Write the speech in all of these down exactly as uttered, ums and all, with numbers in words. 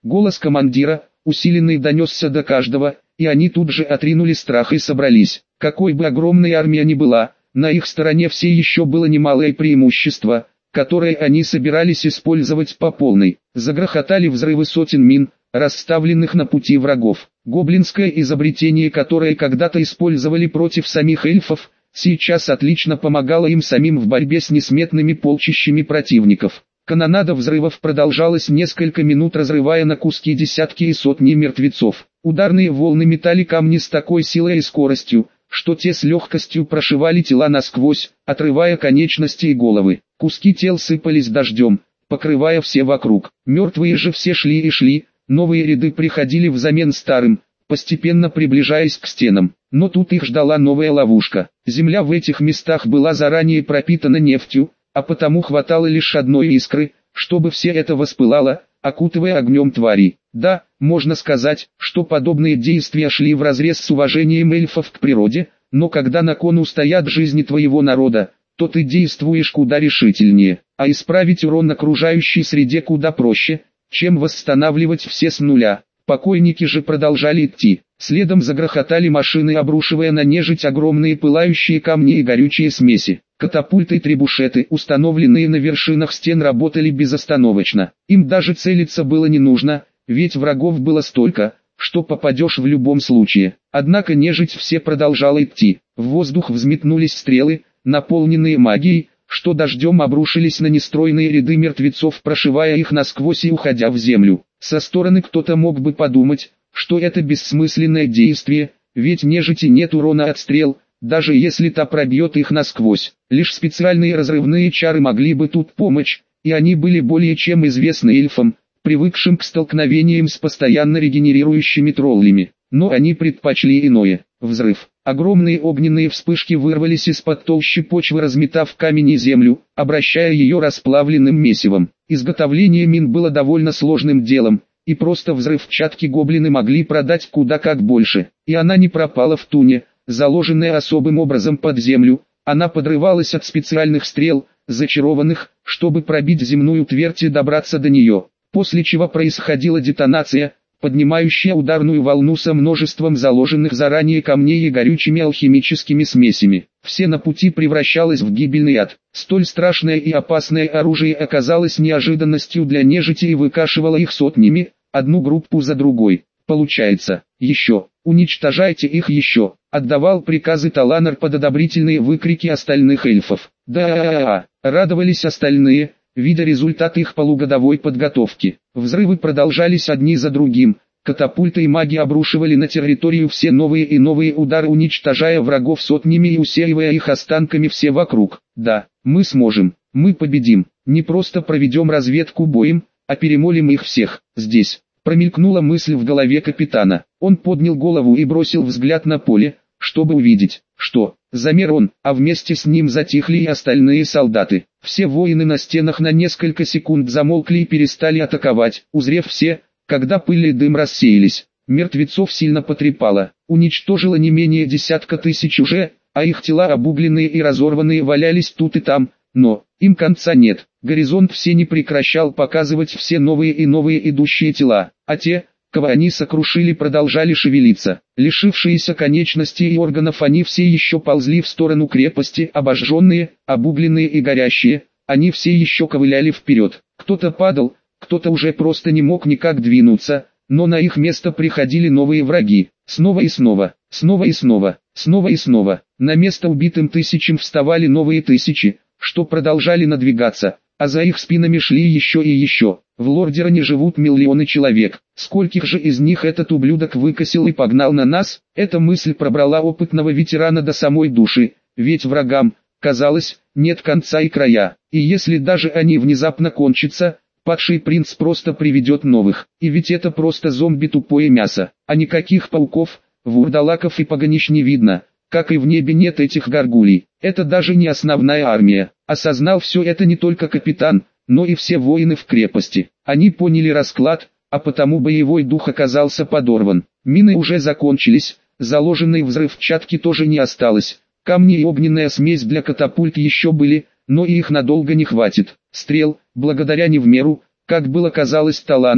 Голос командира, усиленный, донесся до каждого, и они тут же отринули страх и собрались. Какой бы огромной армия ни была, на их стороне все еще было немалое преимущество, которое они собирались использовать по полной. Загрохотали взрывы сотен мин, расставленных на пути врагов. Гоблинское изобретение, которое когда-то использовали против самих эльфов, сейчас отлично помогало им самим в борьбе с несметными полчищами противников. Канонада взрывов продолжалась несколько минут, разрывая на куски десятки и сотни мертвецов. Ударные волны метали камни с такой силой и скоростью, что те с легкостью прошивали тела насквозь, отрывая конечности и головы. Куски тел сыпались дождем, покрывая все вокруг. Мертвые же все шли и шли, новые ряды приходили взамен старым, постепенно приближаясь к стенам. Но тут их ждала новая ловушка. Земля в этих местах была заранее пропитана нефтью, а потому хватало лишь одной искры, чтобы все это воспылало, окутывая огнем тварей. Да, можно сказать, что подобные действия шли вразрез с уважением эльфов к природе, но когда на кону стоят жизни твоего народа, то ты действуешь куда решительнее, а исправить урон окружающей среде куда проще, чем восстанавливать все с нуля. Покойники же продолжали идти. Следом загрохотали машины, обрушивая на нежить огромные пылающие камни и горючие смеси. Катапульты и требушеты, установленные на вершинах стен, работали безостановочно. Им даже целиться было не нужно, ведь врагов было столько, что попадешь в любом случае. Однако нежить все продолжала идти. В воздух взметнулись стрелы, наполненные магией, что дождем обрушились на нестройные ряды мертвецов, прошивая их насквозь и уходя в землю. Со стороны кто-то мог бы подумать, что это бессмысленное действие, ведь нежити нет урона от стрел, даже если та пробьет их насквозь. Лишь специальные разрывные чары могли бы тут помочь, и они были более чем известны эльфам, привыкшим к столкновениям с постоянно регенерирующими троллями. Но они предпочли иное. Взрыв. Огромные огненные вспышки вырвались из-под толщи почвы, разметав камень и землю, обращая ее расплавленным месивом. Изготовление мин было довольно сложным делом, и просто взрывчатки гоблины могли продать куда как больше. И она не пропала в туне, заложенная особым образом под землю, она подрывалась от специальных стрел, зачарованных, чтобы пробить земную твердь и добраться до нее, после чего происходила детонация, поднимающая ударную волну со множеством заложенных заранее камней и горючими алхимическими смесями. Все на пути превращалось в гибельный ад. Столь страшное и опасное оружие оказалось неожиданностью для нежити и выкашивало их сотнями, одну группу за другой. Получается, еще, уничтожайте их еще, отдавал приказы Таланар под одобрительные выкрики остальных эльфов. Да, радовались остальные, видя результат их полугодовой подготовки. Взрывы продолжались одни за другим, катапульты и маги обрушивали на территорию все новые и новые удары, уничтожая врагов сотнями и усеивая их останками все вокруг. Да, мы сможем, мы победим, не просто проведем разведку боем, а перемолим их всех. Здесь промелькнула мысль в голове капитана. Он поднял голову и бросил взгляд на поле, чтобы увидеть, что замер он, а вместе с ним затихли и остальные солдаты. Все воины на стенах на несколько секунд замолкли и перестали атаковать, узрев все, когда пыль и дым рассеялись. Мертвецов сильно потрепало, уничтожило не менее десятка тысяч уже, а их тела, обугленные и разорванные, валялись тут и там, но им конца нет. Горизонт все не прекращал показывать все новые и новые идущие тела, а те, кого они сокрушили, продолжали шевелиться. Лишившиеся конечностей и органов, они все еще ползли в сторону крепости, обожженные, обугленные и горящие, они все еще ковыляли вперед. Кто-то падал, кто-то уже просто не мог никак двинуться, но на их место приходили новые враги. Снова и снова, снова и снова, снова и снова. На место убитым тысячам вставали новые тысячи, что продолжали надвигаться, а за их спинами шли еще и еще. В Лордероне живут миллионы человек. Скольких же из них этот ублюдок выкосил и погнал на нас? Эта мысль пробрала опытного ветерана до самой души, ведь врагам, казалось, нет конца и края. И если даже они внезапно кончатся, падший принц просто приведет новых. И ведь это просто зомби, тупое мясо. А никаких пауков, вурдалаков и погонищ не видно, как и в небе нет этих горгулей. Это даже не основная армия. Осознал все это не только капитан, но и все воины в крепости. Они поняли расклад, а потому боевой дух оказался подорван. Мины уже закончились, заложенной взрывчатки тоже не осталось. Камни и огненная смесь для катапульт еще были, но и их надолго не хватит. Стрел, благодаря не в меру, как было казалось Таланару,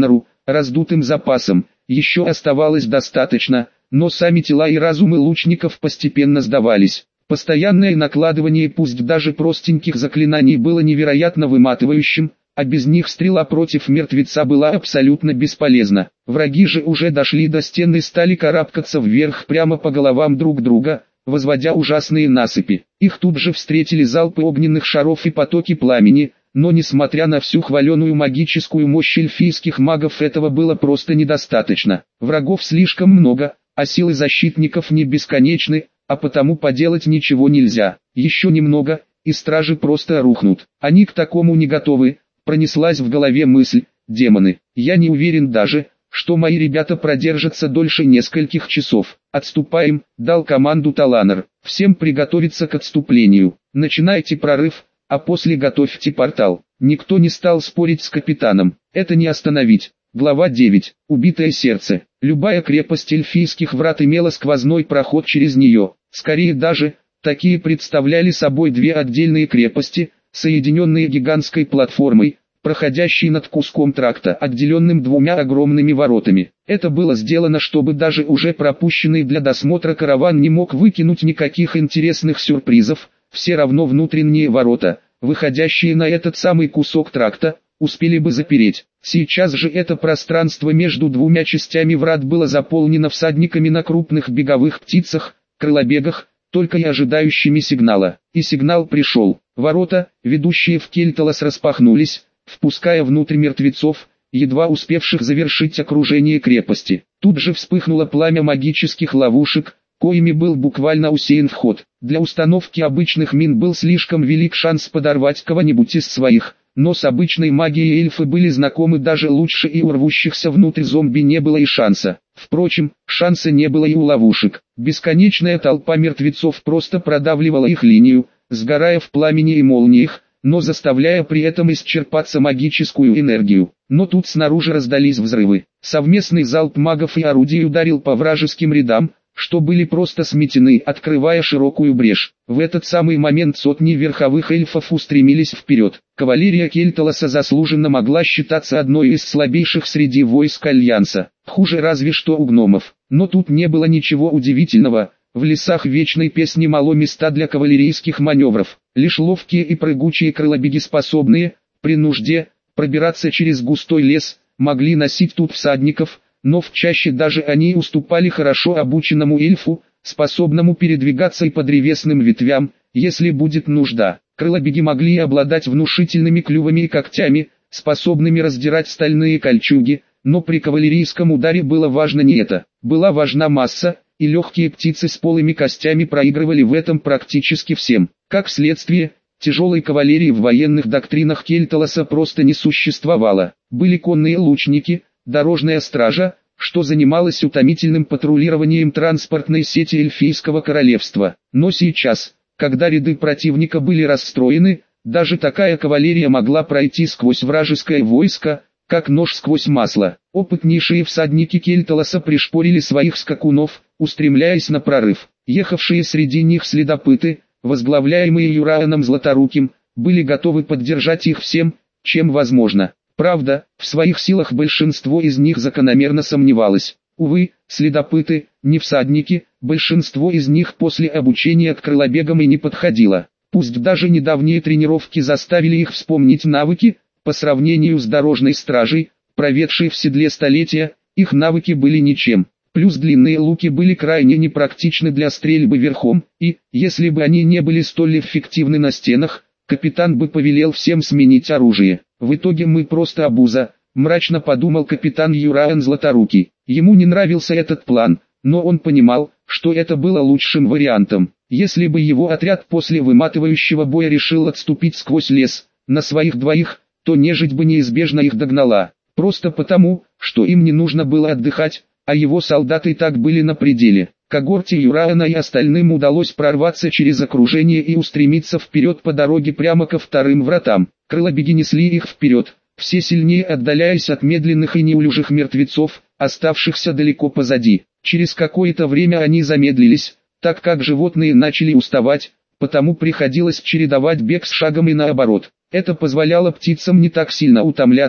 раздутым запасом, еще оставалось достаточно, но сами тела и разумы лучников постепенно сдавались. Постоянное накладывание пусть даже простеньких заклинаний было невероятно выматывающим, а без них стрела против мертвеца была абсолютно бесполезна. Враги же уже дошли до стены и стали карабкаться вверх прямо по головам друг друга, возводя ужасные насыпи. Их тут же встретили залпы огненных шаров и потоки пламени, но несмотря на всю хваленую магическую мощь эльфийских магов, этого было просто недостаточно. Врагов слишком много, а силы защитников не бесконечны, а потому поделать ничего нельзя. Еще немного, и стражи просто рухнут. Они к такому не готовы. Пронеслась в голове мысль: демоны, я не уверен даже, что мои ребята продержатся дольше нескольких часов. Отступаем, дал команду Таланер. Всем приготовиться к отступлению. Начинайте прорыв, а после готовьте портал. Никто не стал спорить с капитаном. Это не остановить. Глава девять. Убитое сердце. Любая крепость эльфийских врат имела сквозной проход через нее. Скорее даже, такие представляли собой две отдельные крепости, соединенные гигантской платформой, проходящей над куском тракта, отделенным двумя огромными воротами. Это было сделано, чтобы даже уже пропущенный для досмотра караван не мог выкинуть никаких интересных сюрпризов. Все равно внутренние ворота, выходящие на этот самый кусок тракта, успели бы запереть. Сейчас же это пространство между двумя частями врат было заполнено всадниками на крупных беговых птицах, крылобегах, только и ожидающими сигнала. И сигнал пришел. Ворота, ведущие в Кельталас, распахнулись, впуская внутрь мертвецов, едва успевших завершить окружение крепости. Тут же вспыхнуло пламя магических ловушек, коими был буквально усеян вход. Для установки обычных мин был слишком велик шанс подорвать кого-нибудь из своих, но с обычной магией эльфы были знакомы даже лучше, и у рвущихся внутрь зомби не было и шанса. Впрочем, шанса не было и у ловушек. Бесконечная толпа мертвецов просто продавливала их линию, сгорая в пламени и молниях, но заставляя при этом исчерпаться магическую энергию. Но тут снаружи раздались взрывы. Совместный залп магов и орудий ударил по вражеским рядам, что были просто сметены, открывая широкую брешь. В этот самый момент сотни верховых эльфов устремились вперед. Кавалерия Кельталаса заслуженно могла считаться одной из слабейших среди войск Альянса. Хуже разве что у гномов. Но тут не было ничего удивительного. В лесах Вечной Песни мало места для кавалерийских маневров. Лишь ловкие и прыгучие крылобеги, способные, при нужде, пробираться через густой лес, могли носить тут всадников, но в чаще даже они уступали хорошо обученному эльфу, способному передвигаться и по древесным ветвям, если будет нужда. Крылобеги могли обладать внушительными клювами и когтями, способными раздирать стальные кольчуги, но при кавалерийском ударе было важно не это. Была важна масса, и легкие птицы с полыми костями проигрывали в этом практически всем. Как следствие, тяжелой кавалерии в военных доктринах Кельталаса просто не существовало. Были конные лучники, дорожная стража, что занималась утомительным патрулированием транспортной сети эльфийского королевства. Но сейчас, когда ряды противника были расстроены, даже такая кавалерия могла пройти сквозь вражеское войско, как нож сквозь масло. Опытнейшие всадники Кельталаса пришпорили своих скакунов, устремляясь на прорыв. Ехавшие среди них следопыты, возглавляемые Юрааном Златоруким, были готовы поддержать их всем, чем возможно. Правда, в своих силах большинство из них закономерно сомневалось. Увы, следопыты, не всадники, большинство из них после обучения к крылобегам и не подходило. Пусть даже недавние тренировки заставили их вспомнить навыки, по сравнению с дорожной стражей, проведшей в седле столетия, их навыки были ничем. Плюс длинные луки были крайне непрактичны для стрельбы верхом, и, если бы они не были столь эффективны на стенах, капитан бы повелел всем сменить оружие. В итоге мы просто обуза, мрачно подумал капитан Юраан Златорукий. Ему не нравился этот план, но он понимал, что это было лучшим вариантом. Если бы его отряд после выматывающего боя решил отступить сквозь лес, на своих двоих, то нежить бы неизбежно их догнала. Просто потому, что им не нужно было отдыхать, а его солдаты и так были на пределе. Когорте Юраана и остальным удалось прорваться через окружение и устремиться вперед по дороге прямо ко вторым вратам. Крылобеги несли их вперед, все сильнее отдаляясь от медленных и неуклюжих мертвецов, оставшихся далеко позади. Через какое-то время они замедлились, так как животные начали уставать, потому приходилось чередовать бег с шагом и наоборот. Это позволяло птицам не так сильно утомляться,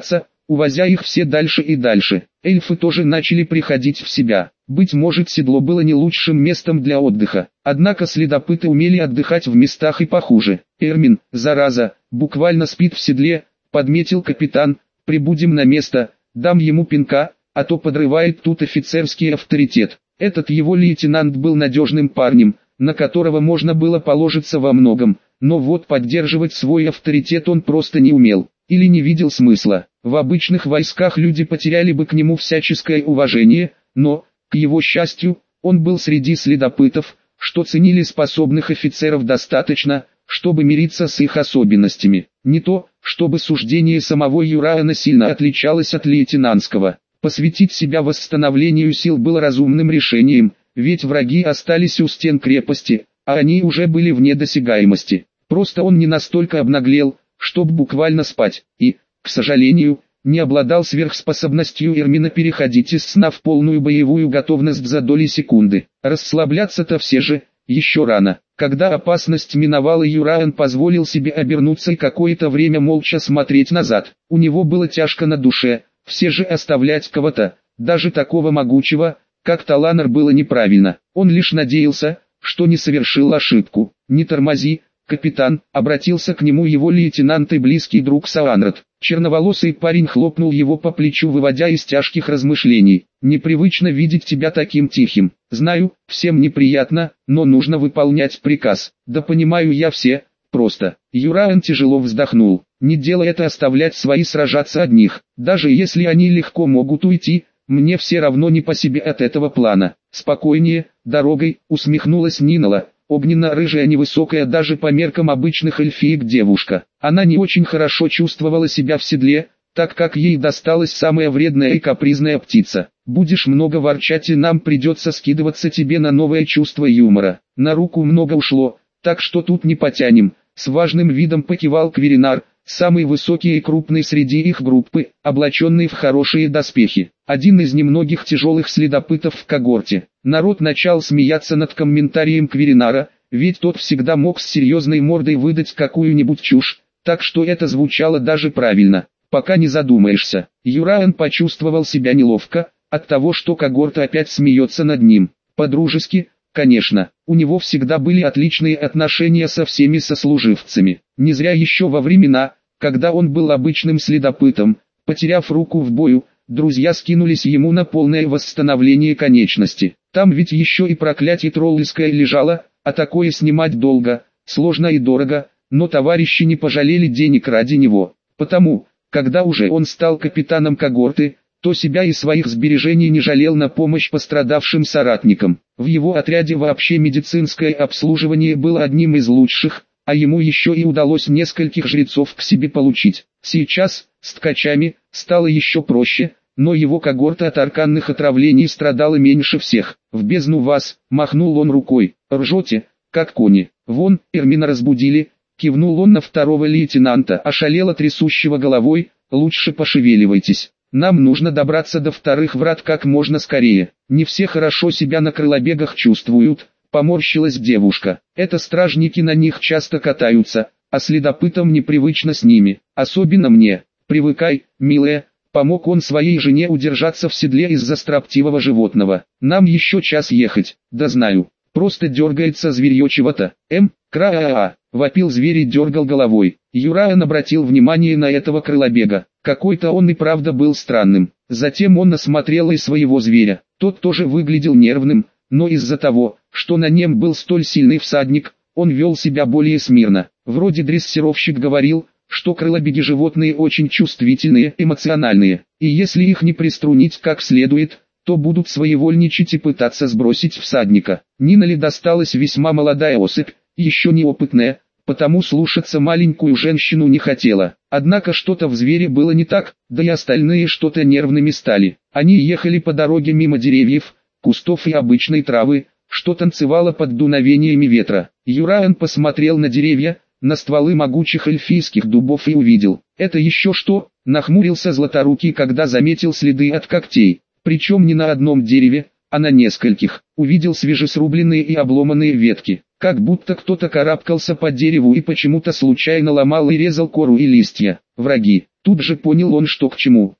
увозя их все дальше и дальше. Эльфы тоже начали приходить в себя. Быть может, седло было не лучшим местом для отдыха. Однако следопыты умели отдыхать в местах и похуже. «Эрмин, зараза, буквально спит в седле», — подметил капитан. «Прибудем на место, дам ему пинка, а то подрывает тут офицерский авторитет». Этот его лейтенант был надежным парнем, на которого можно было положиться во многом, но вот поддерживать свой авторитет он просто не умел, или не видел смысла. В обычных войсках люди потеряли бы к нему всяческое уважение, но, к его счастью, он был среди следопытов, что ценили способных офицеров достаточно, чтобы мириться с их особенностями. Не то, чтобы суждение самого Юраана сильно отличалось от лейтенантского. Посвятить себя восстановлению сил было разумным решением, ведь враги остались у стен крепости, а они уже были вне досягаемости. Просто он не настолько обнаглел, чтобы буквально спать, и, к сожалению, не обладал сверхспособностью Эрмина переходить из сна в полную боевую готовность за доли секунды. Расслабляться-то все же, еще рано. Когда опасность миновала, Юраан позволил себе обернуться и какое-то время молча смотреть назад. У него было тяжко на душе, все же оставлять кого-то, даже такого могучего, как Таланар, было неправильно. Он лишь надеялся, что не совершил ошибку. «Не тормози, капитан», — обратился к нему его лейтенант и близкий друг Саанрат. Черноволосый парень хлопнул его по плечу, выводя из тяжких размышлений. «Непривычно видеть тебя таким тихим. Знаю, всем неприятно, но нужно выполнять приказ. Да понимаю я все, просто». Юраан тяжело вздохнул. «Не дело это оставлять свои сражаться одних. Даже если они легко могут уйти, мне все равно не по себе от этого плана». «Спокойнее, дорогой», — усмехнулась Нинала. Огненно-рыжая, невысокая даже по меркам обычных эльфиек девушка. Она не очень хорошо чувствовала себя в седле, так как ей досталась самая вредная и капризная птица. «Будешь много ворчать, и нам придется скидываться тебе на новое чувство юмора. На руку много ушло, так что тут не потянем», — с важным видом покивал Кверинар, самый высокий и крупный среди их группы, облаченный в хорошие доспехи. Один из немногих тяжелых следопытов в когорте. Народ начал смеяться над комментарием Кверинара, ведь тот всегда мог с серьезной мордой выдать какую-нибудь чушь, так что это звучало даже правильно. Пока не задумаешься. Юраан почувствовал себя неловко, от того, что когорта опять смеется над ним. По-дружески, конечно, у него всегда были отличные отношения со всеми сослуживцами. Не зря еще во времена, когда он был обычным следопытом, потеряв руку в бою, друзья скинулись ему на полное восстановление конечности. Там ведь еще и проклятие тролльское лежало, а такое снимать долго, сложно и дорого, но товарищи не пожалели денег ради него. Потому, когда уже он стал капитаном когорты, то себя и своих сбережений не жалел на помощь пострадавшим соратникам. В его отряде вообще медицинское обслуживание было одним из лучших, а ему еще и удалось нескольких жрецов к себе получить. Сейчас, с ткачами, стало еще проще, но его когорта от арканных отравлений страдала меньше всех. «В бездну вас», — махнул он рукой, — «ржете, как кони». «Вон, Эрмина разбудили», — кивнул он на второго лейтенанта, ошалело трясущего головой, «лучше пошевеливайтесь. Нам нужно добраться до вторых врат как можно скорее. Не все хорошо себя на крылобегах чувствуют», — поморщилась девушка. «Это стражники на них часто катаются, а следопытам непривычно с ними. Особенно мне. Привыкай, милая», — помог он своей жене удержаться в седле из-за строптивого животного. «Нам еще час ехать». «Да знаю. Просто дергается зверье чего-то». «Эм, кра-а-а», — вопил зверь и дергал головой. Юраан обратил внимание на этого крылобега. Какой-то он и правда был странным. Затем он осмотрел и своего зверя. Тот тоже выглядел нервным, но из-за того, что на нем был столь сильный всадник, он вел себя более смирно. Вроде дрессировщик говорил, что крылобеги животные очень чувствительные, эмоциональные, и если их не приструнить как следует, то будут своевольничать и пытаться сбросить всадника. Нинале досталась весьма молодая особь, еще неопытная, потому слушаться маленькую женщину не хотела. Однако что-то в звере было не так, да и остальные что-то нервными стали. Они ехали по дороге мимо деревьев, кустов и обычной травы, что танцевало под дуновениями ветра. Юраан посмотрел на деревья, на стволы могучих эльфийских дубов и увидел. «Это еще что?» — нахмурился Златорукий, когда заметил следы от когтей. Причем не на одном дереве, а на нескольких. Увидел свежесрубленные и обломанные ветки. Как будто кто-то карабкался по дереву и почему-то случайно ломал и резал кору и листья. Враги. Тут же понял он, что к чему.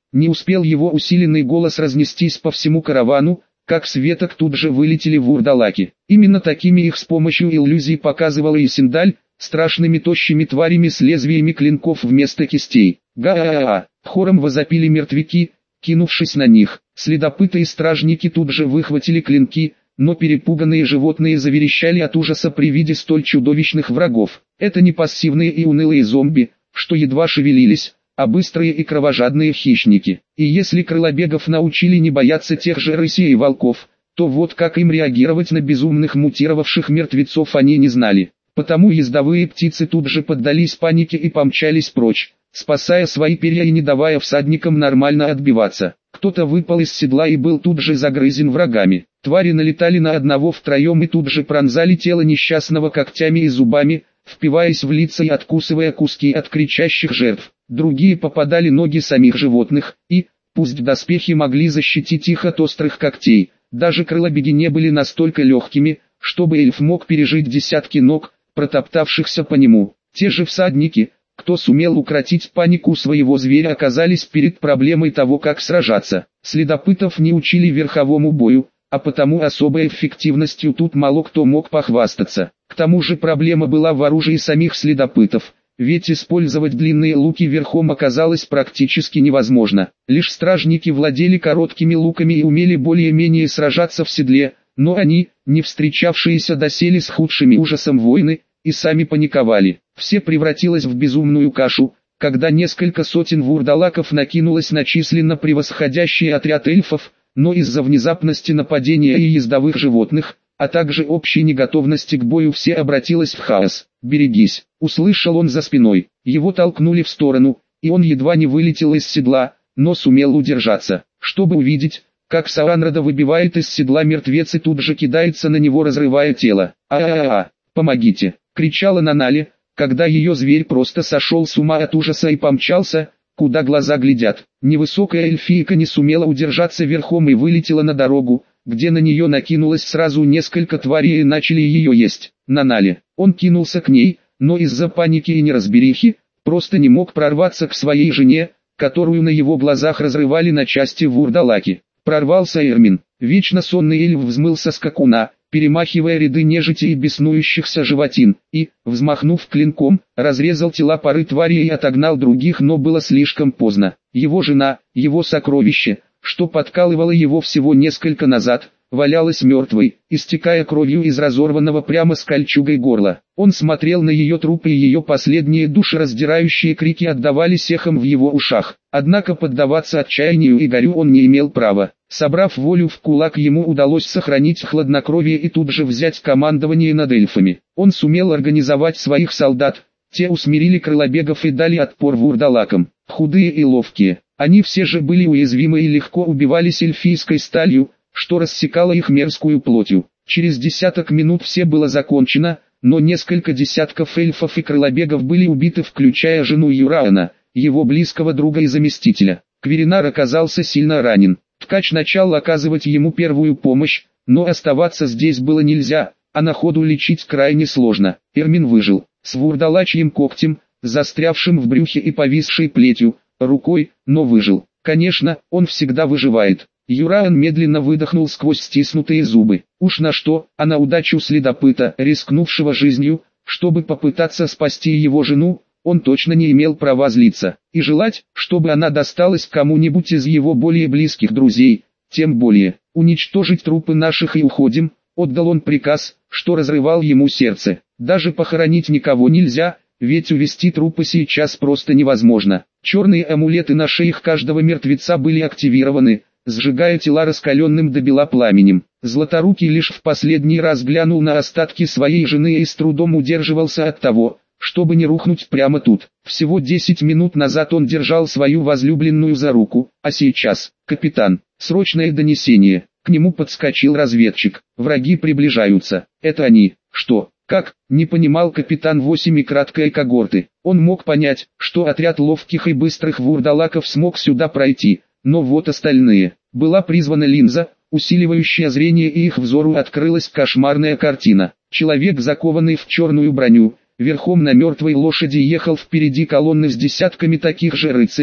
Не успел его усиленный голос разнестись по всему каравану, как с веток тут же вылетели вурдалаки. Именно такими их с помощью иллюзий показывала Исендаль, страшными тощими тварями с лезвиями клинков вместо кистей. Га-а-а! Хором возопили мертвяки, кинувшись на них. Следопыты и стражники тут же выхватили клинки, но перепуганные животные заверещали от ужаса при виде столь чудовищных врагов. Это не пассивные и унылые зомби, что едва шевелились, а быстрые и кровожадные хищники. И если крылобегов научили не бояться тех же рысей и волков, то вот как им реагировать на безумных мутировавших мертвецов они не знали. Потому ездовые птицы тут же поддались панике и помчались прочь, спасая свои перья и не давая всадникам нормально отбиваться. Кто-то выпал из седла и был тут же загрызен врагами. Твари налетали на одного втроем и тут же пронзали тело несчастного когтями и зубами, впиваясь в лица и откусывая куски от кричащих жертв. Другие попадали ноги самих животных, и, пусть доспехи могли защитить их от острых когтей, даже крылобеги не были настолько легкими, чтобы эльф мог пережить десятки ног, протоптавшихся по нему. Те же всадники, кто сумел укротить панику своего зверя, оказались перед проблемой того, как сражаться. Следопытов не учили верховому бою, а потому особой эффективностью тут мало кто мог похвастаться. К тому же проблема была в оружии самих следопытов, ведь использовать длинные луки верхом оказалось практически невозможно. Лишь стражники владели короткими луками и умели более-менее сражаться в седле, но они, не встречавшиеся доселе с худшими ужасом воины, и сами паниковали. Все превратилось в безумную кашу, когда несколько сотен вурдалаков накинулось на численно превосходящий отряд эльфов, но из-за внезапности нападения и ездовых животных, а также общей неготовности к бою все обратилось в хаос. «Берегись!» — услышал он за спиной. Его толкнули в сторону, и он едва не вылетел из седла, но сумел удержаться, чтобы увидеть, как Саанрада выбивает из седла мертвец и тут же кидается на него, разрывая тело. «А-а-а! Помогите!» — кричала Нанали, когда ее зверь просто сошел с ума от ужаса и помчался, куда глаза глядят. Невысокая эльфийка не сумела удержаться верхом и вылетела на дорогу, где на нее накинулось сразу несколько тварей и начали ее есть. Нанали. Он кинулся к ней, но из-за паники и неразберихи, просто не мог прорваться к своей жене, которую на его глазах разрывали на части вурдалаки. Прорвался Эрмин. Вечно сонный эльф взмыл со скакуна, перемахивая ряды нежити и беснующихся животин, и, взмахнув клинком, разрезал тела пары тварей и отогнал других, но было слишком поздно. Его жена, его сокровище, что подкалывало его всего несколько назад, валялась мертвой, истекая кровью из разорванного прямо с кольчугой горла. Он смотрел на ее труп, и ее последние душераздирающие крики отдавались эхом в его ушах. Однако поддаваться отчаянию и горю он не имел права. Собрав волю в кулак, ему удалось сохранить хладнокровие и тут же взять командование над эльфами. Он сумел организовать своих солдат, те усмирили крылобегов и дали отпор вурдалакам. Худые и ловкие, они все же были уязвимы и легко убивались эльфийской сталью, что рассекало их мерзкую плотью. Через десяток минут все было закончено, но несколько десятков эльфов и крылобегов были убиты, включая жену Юраана, его близкого друга и заместителя. Кверинар оказался сильно ранен. Ткач начал оказывать ему первую помощь, но оставаться здесь было нельзя, а на ходу лечить крайне сложно. Эрмин выжил, с вурдалачьим когтем, застрявшим в брюхе и повисшей плетью, рукой, но выжил. Конечно, он всегда выживает. Юраан медленно выдохнул сквозь стиснутые зубы. Уж на что, а на удачу следопыта, рискнувшего жизнью, чтобы попытаться спасти его жену, он точно не имел права злиться. И желать, чтобы она досталась кому-нибудь из его более близких друзей, тем более. «Уничтожить трупы наших и уходим», отдал он приказ, что разрывал ему сердце. Даже похоронить никого нельзя, ведь увести трупы сейчас просто невозможно. Черные амулеты на шеях каждого мертвеца были активированы, сжигая тела раскаленным до бела пламенем. Златорукий лишь в последний раз глянул на остатки своей жены и с трудом удерживался от того, чтобы не рухнуть прямо тут. Всего десять минут назад он держал свою возлюбленную за руку, а сейчас, капитан, срочное донесение. К нему подскочил разведчик. Враги приближаются. Это они. Что? Как? Не понимал капитан восемь и краткой когорты. Он мог понять, что отряд ловких и быстрых вурдалаков смог сюда пройти, но вот остальные. Была призвана линза, усиливающая зрение, и их взору открылась кошмарная картина. Человек, закованный в черную броню, верхом на мертвой лошади ехал впереди колонны с десятками таких же рыцарей,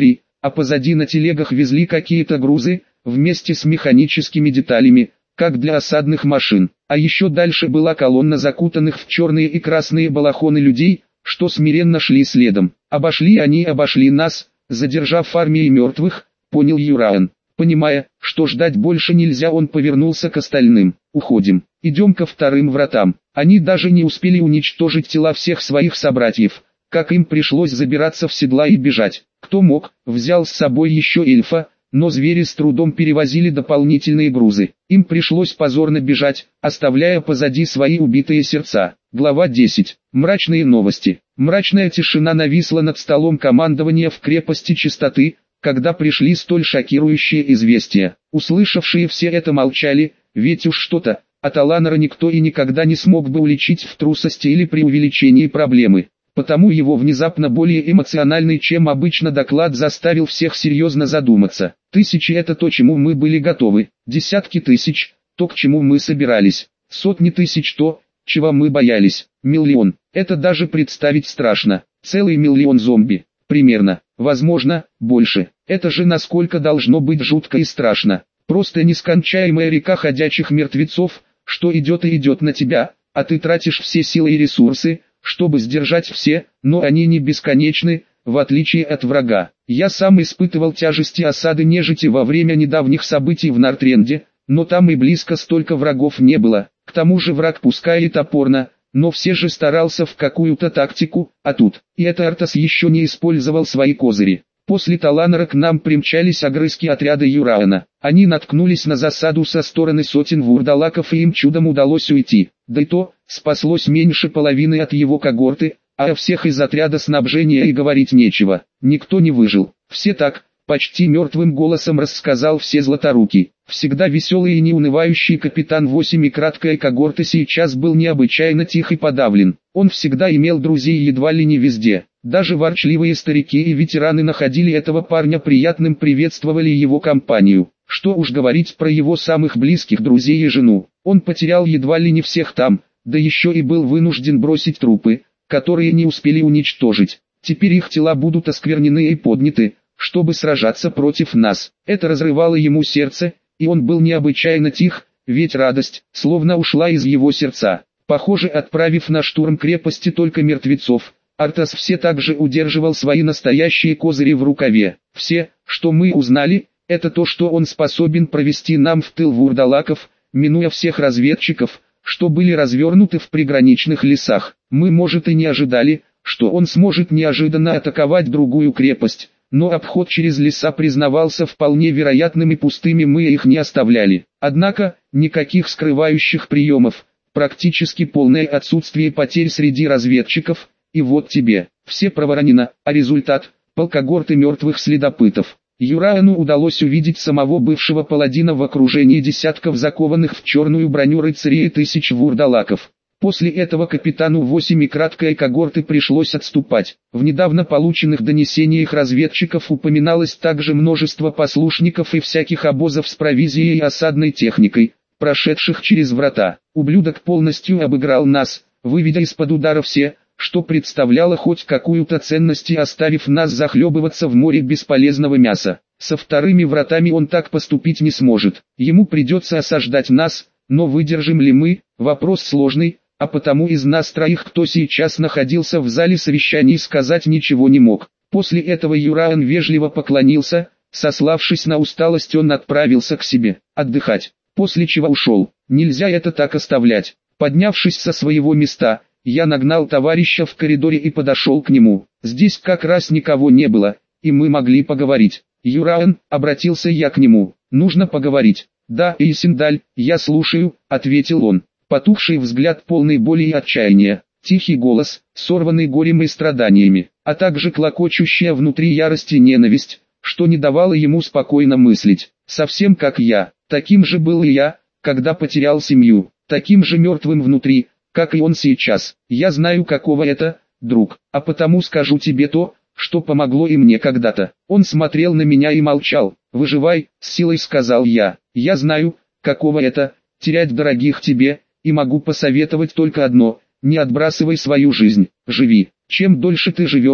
а позади на телегах везли какие-то грузы, вместе с механическими деталями, как для осадных машин. А еще дальше была колонна закутанных в черные и красные балахоны людей, что смиренно шли следом. Обошли они обошли нас, задержав армией мертвых, понял Юраан. Понимая, что ждать больше нельзя, он повернулся к остальным. Уходим, идем ко вторым вратам. Они даже не успели уничтожить тела всех своих собратьев, как им пришлось забираться в седла и бежать. Кто мог, взял с собой еще эльфа, но звери с трудом перевозили дополнительные грузы. Им пришлось позорно бежать, оставляя позади свои убитые сердца. Глава десять. Мрачные новости. Мрачная тишина нависла над столом командования в крепости Чистоты, когда пришли столь шокирующие известия. Услышавшие все это молчали, ведь уж что-то, от Аланора никто и никогда не смог бы уличить в трусости или преувеличении проблемы. Потому его внезапно более эмоциональный, чем обычно доклад, заставил всех серьезно задуматься. Тысячи — это то, чему мы были готовы, десятки тысяч — то, к чему мы собирались, сотни тысяч — то, чего мы боялись, миллион — это даже представить страшно, целый миллион зомби, примерно, возможно, больше. Это же насколько должно быть жутко и страшно, просто нескончаемая река ходячих мертвецов, что идет и идет на тебя, а ты тратишь все силы и ресурсы, чтобы сдержать все, но они не бесконечны, в отличие от врага. Я сам испытывал тяжести осады нежити во время недавних событий в Нортренде, но там и близко столько врагов не было. К тому же враг пускай и топорно, но все же старался в какую-то тактику, а тут, и это Артас еще не использовал свои козыри. После Таланора к нам примчались огрызки отряда Юраана. Они наткнулись на засаду со стороны сотен вурдалаков, и им чудом удалось уйти. Да и то, спаслось меньше половины от его когорты, а о всех из отряда снабжения и говорить нечего. Никто не выжил. Все так, почти мертвым голосом рассказал все Златорукий. Всегда веселый и неунывающий капитан восемь и краткой когорты сейчас был необычайно тих и подавлен. Он всегда имел друзей едва ли не везде. Даже ворчливые старики и ветераны находили этого парня приятным, приветствовали его компанию. Что уж говорить про его самых близких друзей и жену. Он потерял едва ли не всех там, да еще и был вынужден бросить трупы, которые не успели уничтожить. Теперь их тела будут осквернены и подняты, чтобы сражаться против нас. Это разрывало ему сердце, и он был необычайно тих, ведь радость, словно ушла из его сердца. Похоже, отправив на штурм крепости только мертвецов, Артас все также удерживал свои настоящие козыри в рукаве. Все, что мы узнали, это то, что он способен провести нам в тыл вурдалаков, минуя всех разведчиков, что были развернуты в приграничных лесах. Мы, может, и не ожидали, что он сможет неожиданно атаковать другую крепость, но обход через леса признавался вполне вероятным, и пустыми мы их не оставляли. Однако, никаких скрывающих приемов, практически полное отсутствие потерь среди разведчиков, и вот тебе, все проворонено, а результат – полкогорты мертвых следопытов. Юраану удалось увидеть самого бывшего паладина в окружении десятков закованных в черную броню рыцарей и тысяч вурдалаков. После этого капитану восемь и краткой когорты пришлось отступать. В недавно полученных донесениях разведчиков упоминалось также множество послушников и всяких обозов с провизией и осадной техникой, прошедших через врата. Ублюдок полностью обыграл нас, выведя из-под удара все, что представляло хоть какую-то ценность, и оставив нас захлебываться в море бесполезного мяса. Со вторыми вратами он так поступить не сможет. Ему придется осаждать нас, но выдержим ли мы, вопрос сложный, а потому из нас троих, кто сейчас находился в зале совещаний, сказать ничего не мог. После этого Юраан вежливо поклонился, сославшись на усталость, он отправился к себе отдыхать, после чего ушел. Нельзя это так оставлять. Поднявшись со своего места, я нагнал товарища в коридоре и подошел к нему. Здесь как раз никого не было, и мы могли поговорить. Юраан, обратился я к нему, нужно поговорить. Да, Эйсендаль, я слушаю, ответил он. Потухший взгляд, полный боли и отчаяния, тихий голос, сорванный горем и страданиями, а также клокочущая внутри ярость и ненависть, что не давало ему спокойно мыслить. Совсем как я, таким же был и я, когда потерял семью, таким же мертвым внутри, как и он сейчас. Я знаю, каково это, друг, а потому скажу тебе то, что помогло и мне когда-то. Он смотрел на меня и молчал. «Выживай», — с силой сказал я. «Я знаю, каково это, терять дорогих тебе, и могу посоветовать только одно — не отбрасывай свою жизнь, живи. Чем дольше ты живешь,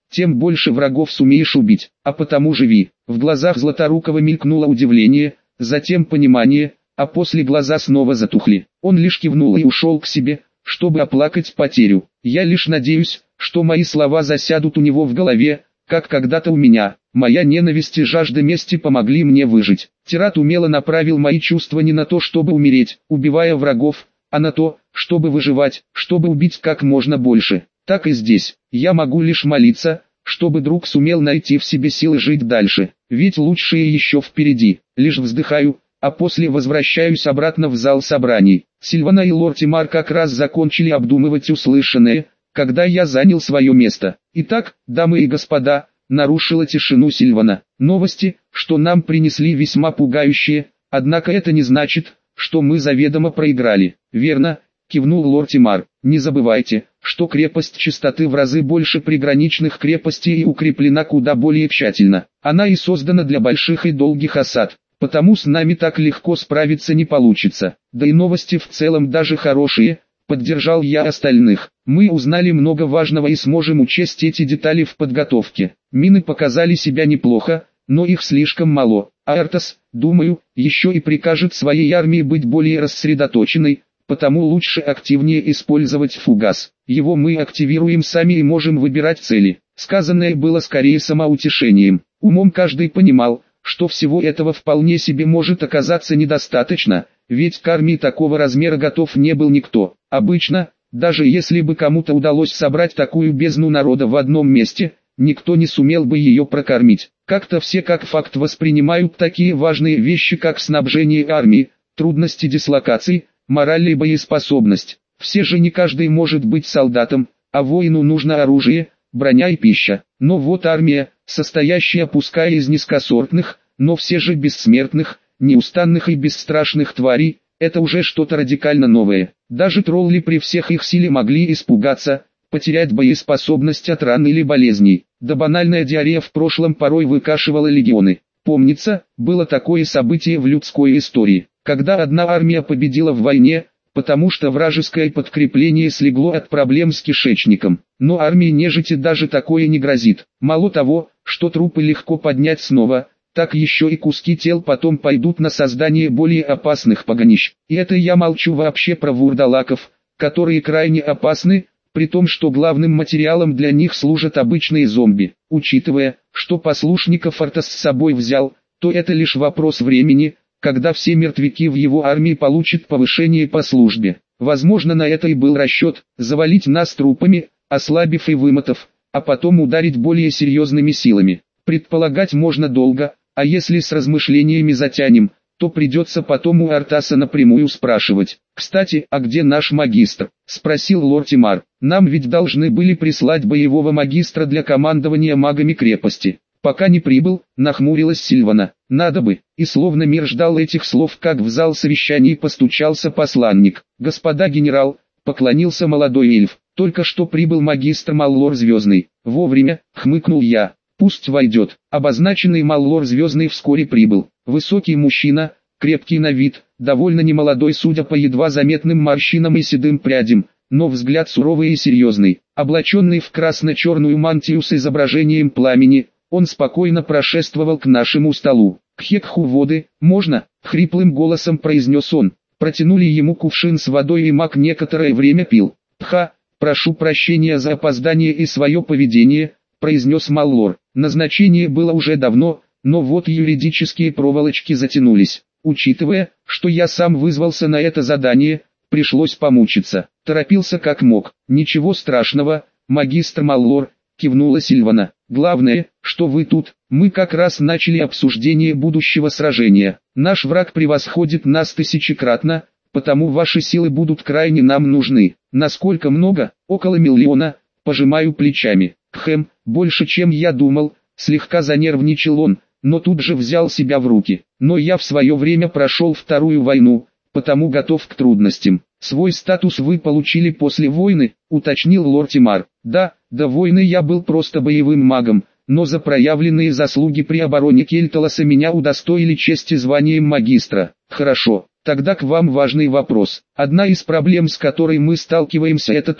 тем больше врагов сумеешь убить, а потому живи. В глазах Златорукова мелькнуло удивление, затем понимание, а после глаза снова затухли. Он лишь кивнул и ушел к себе, чтобы оплакать потерю. Я лишь надеюсь, что мои слова засядут у него в голове, как когда-то у меня. Моя ненависть и жажда мести помогли мне выжить. Тират умело направил мои чувства не на то, чтобы умереть, убивая врагов, а на то, чтобы выживать, чтобы убить как можно больше. Так и здесь. Я могу лишь молиться, чтобы друг сумел найти в себе силы жить дальше. Ведь лучшее еще впереди. Лишь вздыхаю, а после возвращаюсь обратно в зал собраний. Сильвана и Лортимар как раз закончили обдумывать услышанное, когда я занял свое место. Итак, дамы и господа, нарушила тишину Сильвана. Новости, что нам принесли, весьма пугающие, однако это не значит, что мы заведомо проиграли. Верно, кивнул Лортимар. Не забывайте, что крепость Чистоты в разы больше приграничных крепостей и укреплена куда более тщательно. Она и создана для больших и долгих осад, потому с нами так легко справиться не получится. Да и новости в целом даже хорошие, поддержал я остальных. Мы узнали много важного и сможем учесть эти детали в подготовке. Мины показали себя неплохо, но их слишком мало. А Артас, думаю, еще и прикажет своей армии быть более рассредоточенной, потому лучше активнее использовать фугас. Его мы активируем сами и можем выбирать цели. Сказанное было скорее самоутешением. Умом каждый понимал, что всего этого вполне себе может оказаться недостаточно, ведь к армии такого размера готов не был никто. Обычно, даже если бы кому-то удалось собрать такую бездну народа в одном месте, никто не сумел бы ее прокормить. Как-то все как факт воспринимают такие важные вещи, как снабжение армии, трудности дислокаций, мораль и боеспособность. Все же не каждый может быть солдатом, а воину нужно оружие, броня и пища. Но вот армия, состоящая пускай из низкосортных, но все же бессмертных, неустанных и бесстрашных тварей, это уже что-то радикально новое. Даже тролли при всех их силе могли испугаться, потерять боеспособность от ран или болезней. Да банальная диарея в прошлом порой выкашивала легионы. Помнится, было такое событие в людской истории, когда одна армия победила в войне, потому что вражеское подкрепление слегло от проблем с кишечником. Но армии нежити даже такое не грозит. Мало того, что трупы легко поднять снова, так еще и куски тел потом пойдут на создание более опасных погонищ. И это я молчу вообще про вурдалаков, которые крайне опасны, при том, что главным материалом для них служат обычные зомби. Учитывая, что послушников Артас с собой взял, то это лишь вопрос времени, когда все мертвяки в его армии получат повышение по службе. Возможно, на это и был расчет, завалить нас трупами, ослабив и вымотав, а потом ударить более серьезными силами. Предполагать можно долго, а если с размышлениями затянем, то придется потом у Артаса напрямую спрашивать. «Кстати, а где наш магистр?» – спросил Лортимар. «Нам ведь должны были прислать боевого магистра для командования магами крепости. Пока не прибыл», – нахмурилась Сильвана. «Надо бы». И словно мир ждал этих слов, как в зал совещаний постучался посланник. «Господа генерал», – поклонился молодой эльф. «Только что прибыл магистр Маллор Звездный». «Вовремя», – хмыкнул я. «Пусть войдет». Обозначенный Маллор Звездный вскоре прибыл. Высокий мужчина, крепкий на вид, довольно немолодой, судя по едва заметным морщинам и седым прядям, но взгляд суровый и серьезный. Облаченный в красно-черную мантию с изображением пламени, он спокойно прошествовал к нашему столу. «Кхекху воды, можно?» — хриплым голосом произнес он. Протянули ему кувшин с водой, и маг некоторое время пил. «Пха, прошу прощения за опоздание и свое поведение», — произнес Маллор. Назначение было уже давно, но вот юридические проволочки затянулись. Учитывая, что я сам вызвался на это задание, пришлось помучиться. Торопился как мог. «Ничего страшного, магистр Маллор», — кивнула Сильвана. «Главное, что вы тут. Мы как раз начали обсуждение будущего сражения. Наш враг превосходит нас тысячекратно, потому ваши силы будут крайне нам нужны. Насколько много? Около миллиона». Пожимаю плечами. «Кхэм, больше чем я думал», — слегка занервничал он, но тут же взял себя в руки. «Но я в свое время прошел вторую войну, потому готов к трудностям». «Свой статус вы получили после войны», — уточнил Лортимар. «Да, до войны я был просто боевым магом, но за проявленные заслуги при обороне Кельталоса меня удостоили чести званием магистра». «Хорошо, тогда к вам важный вопрос. Одна из проблем, с которой мы сталкиваемся, это то,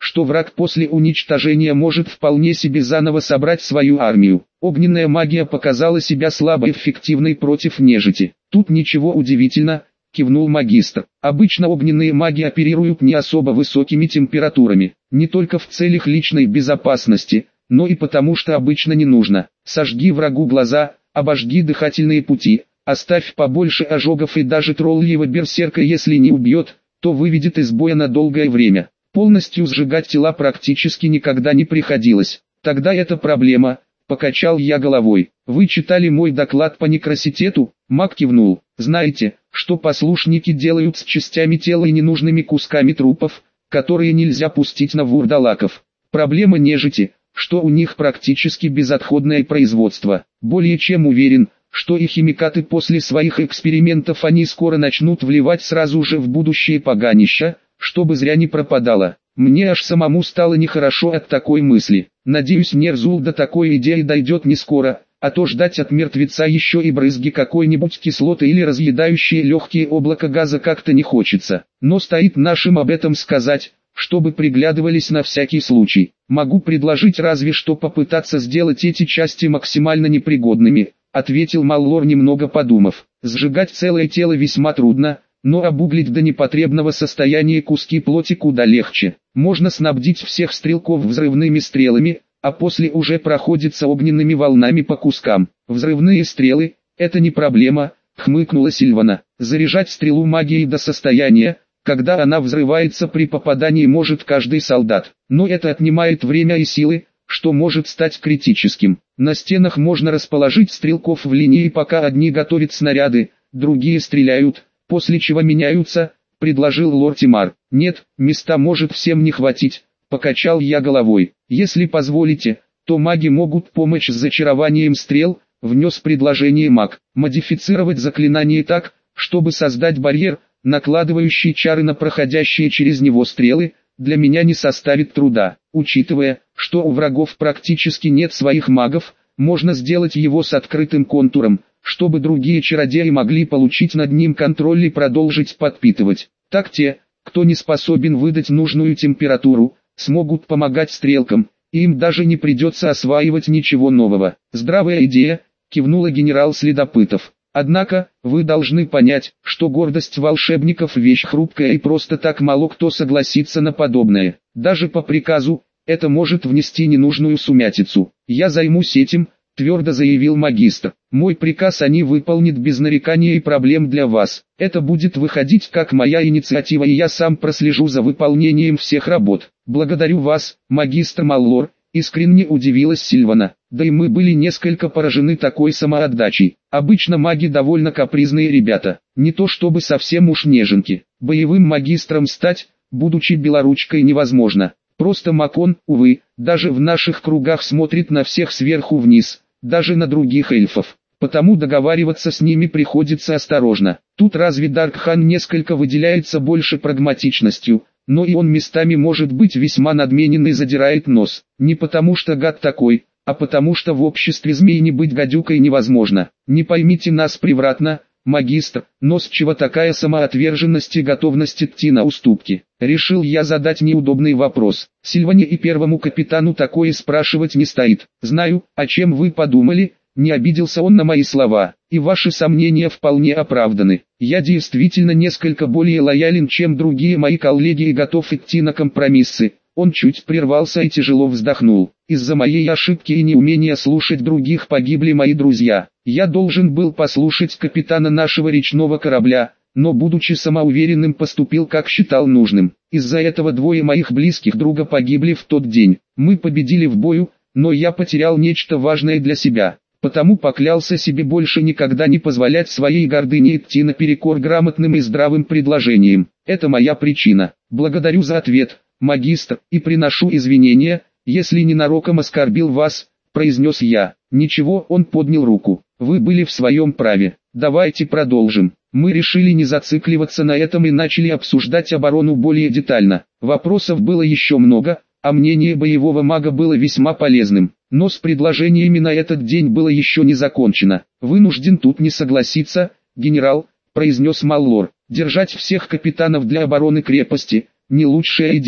что враг после уничтожения может вполне себе заново собрать свою армию. Огненная магия показала себя слабо эффективной против нежити. Тут ничего удивительного, кивнул магистр. Обычно огненные маги оперируют не особо высокими температурами, не только в целях личной безопасности, но и потому что обычно не нужно. Сожги врагу глаза, обожги дыхательные пути, оставь побольше ожогов и даже тролльего берсерка если не убьет, то выведет из боя на долгое время. Полностью сжигать тела практически никогда не приходилось. Тогда это проблема, покачал я головой. Вы читали мой доклад по некроситету? Маг кивнул. Знаете, что послушники делают с частями тела и ненужными кусками трупов, которые нельзя пустить на вурдалаков? Проблема нежити, что у них практически безотходное производство. Более чем уверен, что и химикаты после своих экспериментов они скоро начнут вливать сразу же в будущее поганища, чтобы зря не пропадало. Мне аж самому стало нехорошо от такой мысли. Надеюсь, Нерзул до такой идеи дойдет не скоро, а то ждать от мертвеца еще и брызги какой-нибудь кислоты или разъедающие легкие облако газа как-то не хочется. Но стоит нашим об этом сказать, чтобы приглядывались на всякий случай. Могу предложить разве что попытаться сделать эти части максимально непригодными, ответил Маллор немного подумав. Сжигать целое тело весьма трудно, но обуглить до непотребного состояния куски плоти куда легче. Можно снабдить всех стрелков взрывными стрелами, а после уже проходится огненными волнами по кускам. Взрывные стрелы – это не проблема, хмыкнула Сильвана. Заряжать стрелу магией до состояния, когда она взрывается при попадании может каждый солдат. Но это отнимает время и силы, что может стать критическим. На стенах можно расположить стрелков в линии, пока одни готовят снаряды, другие стреляют, после чего меняются, предложил Лортимар. Нет, места может всем не хватить, покачал я головой. Если позволите, то маги могут помочь с зачарованием стрел, внес предложение маг. Модифицировать заклинание так, чтобы создать барьер, накладывающий чары на проходящие через него стрелы, для меня не составит труда. Учитывая, что у врагов практически нет своих магов, можно сделать его с открытым контуром, чтобы другие чародеи могли получить над ним контроль и продолжить подпитывать. Так те, кто не способен выдать нужную температуру, смогут помогать стрелкам, и им даже не придется осваивать ничего нового. Здравая идея, кивнула генерал Следопытов. Однако, вы должны понять, что гордость волшебников вещь хрупкая и просто так мало кто согласится на подобное. Даже по приказу, это может внести ненужную сумятицу. Я займусь этим, твердо заявил магистр. Мой приказ они выполнят без нарекания и проблем для вас. Это будет выходить как моя инициатива и я сам прослежу за выполнением всех работ. Благодарю вас, магистр Маллор, искренне удивилась Сильвана. Да и мы были несколько поражены такой самоотдачей. Обычно маги довольно капризные ребята, не то чтобы совсем уж неженки. Боевым магистром стать, будучи белоручкой, невозможно. Просто Макон, увы, даже в наших кругах смотрит на всех сверху вниз, даже на других эльфов. Потому договариваться с ними приходится осторожно. Тут разве Даркхан несколько выделяется больше прагматичностью, но и он местами может быть весьма надменен и задирает нос. Не потому что гад такой, а потому что в обществе змей не быть гадюкой невозможно. Не поймите нас превратно, магистр, но с чего такая самоотверженность и готовность идти на уступки? Решил я задать неудобный вопрос. Сильване и первому капитану такое спрашивать не стоит. Знаю, о чем вы подумали, не обиделся он на мои слова, и ваши сомнения вполне оправданы. Я действительно несколько более лоялен, чем другие мои коллеги и готов идти на компромиссы. Он чуть прервался и тяжело вздохнул. Из-за моей ошибки и неумения слушать других погибли мои друзья. Я должен был послушать капитана нашего речного корабля, но будучи самоуверенным поступил как считал нужным. Из-за этого двое моих близких друга погибли в тот день. Мы победили в бою, но я потерял нечто важное для себя. Потому поклялся себе больше никогда не позволять своей гордыне идти наперекор грамотным и здравым предложениям. Это моя причина. Благодарю за ответ, магистр, и приношу извинения, если ненароком оскорбил вас, произнес я. Ничего, он поднял руку. Вы были в своем праве. Давайте продолжим. Мы решили не зацикливаться на этом и начали обсуждать оборону более детально. Вопросов было еще много, а мнение боевого мага было весьма полезным. Но с предложениями на этот день было еще не закончено. Вынужден тут не согласиться, генерал, произнес Маллор. Держать всех капитанов для обороны крепости – не лучшая идея.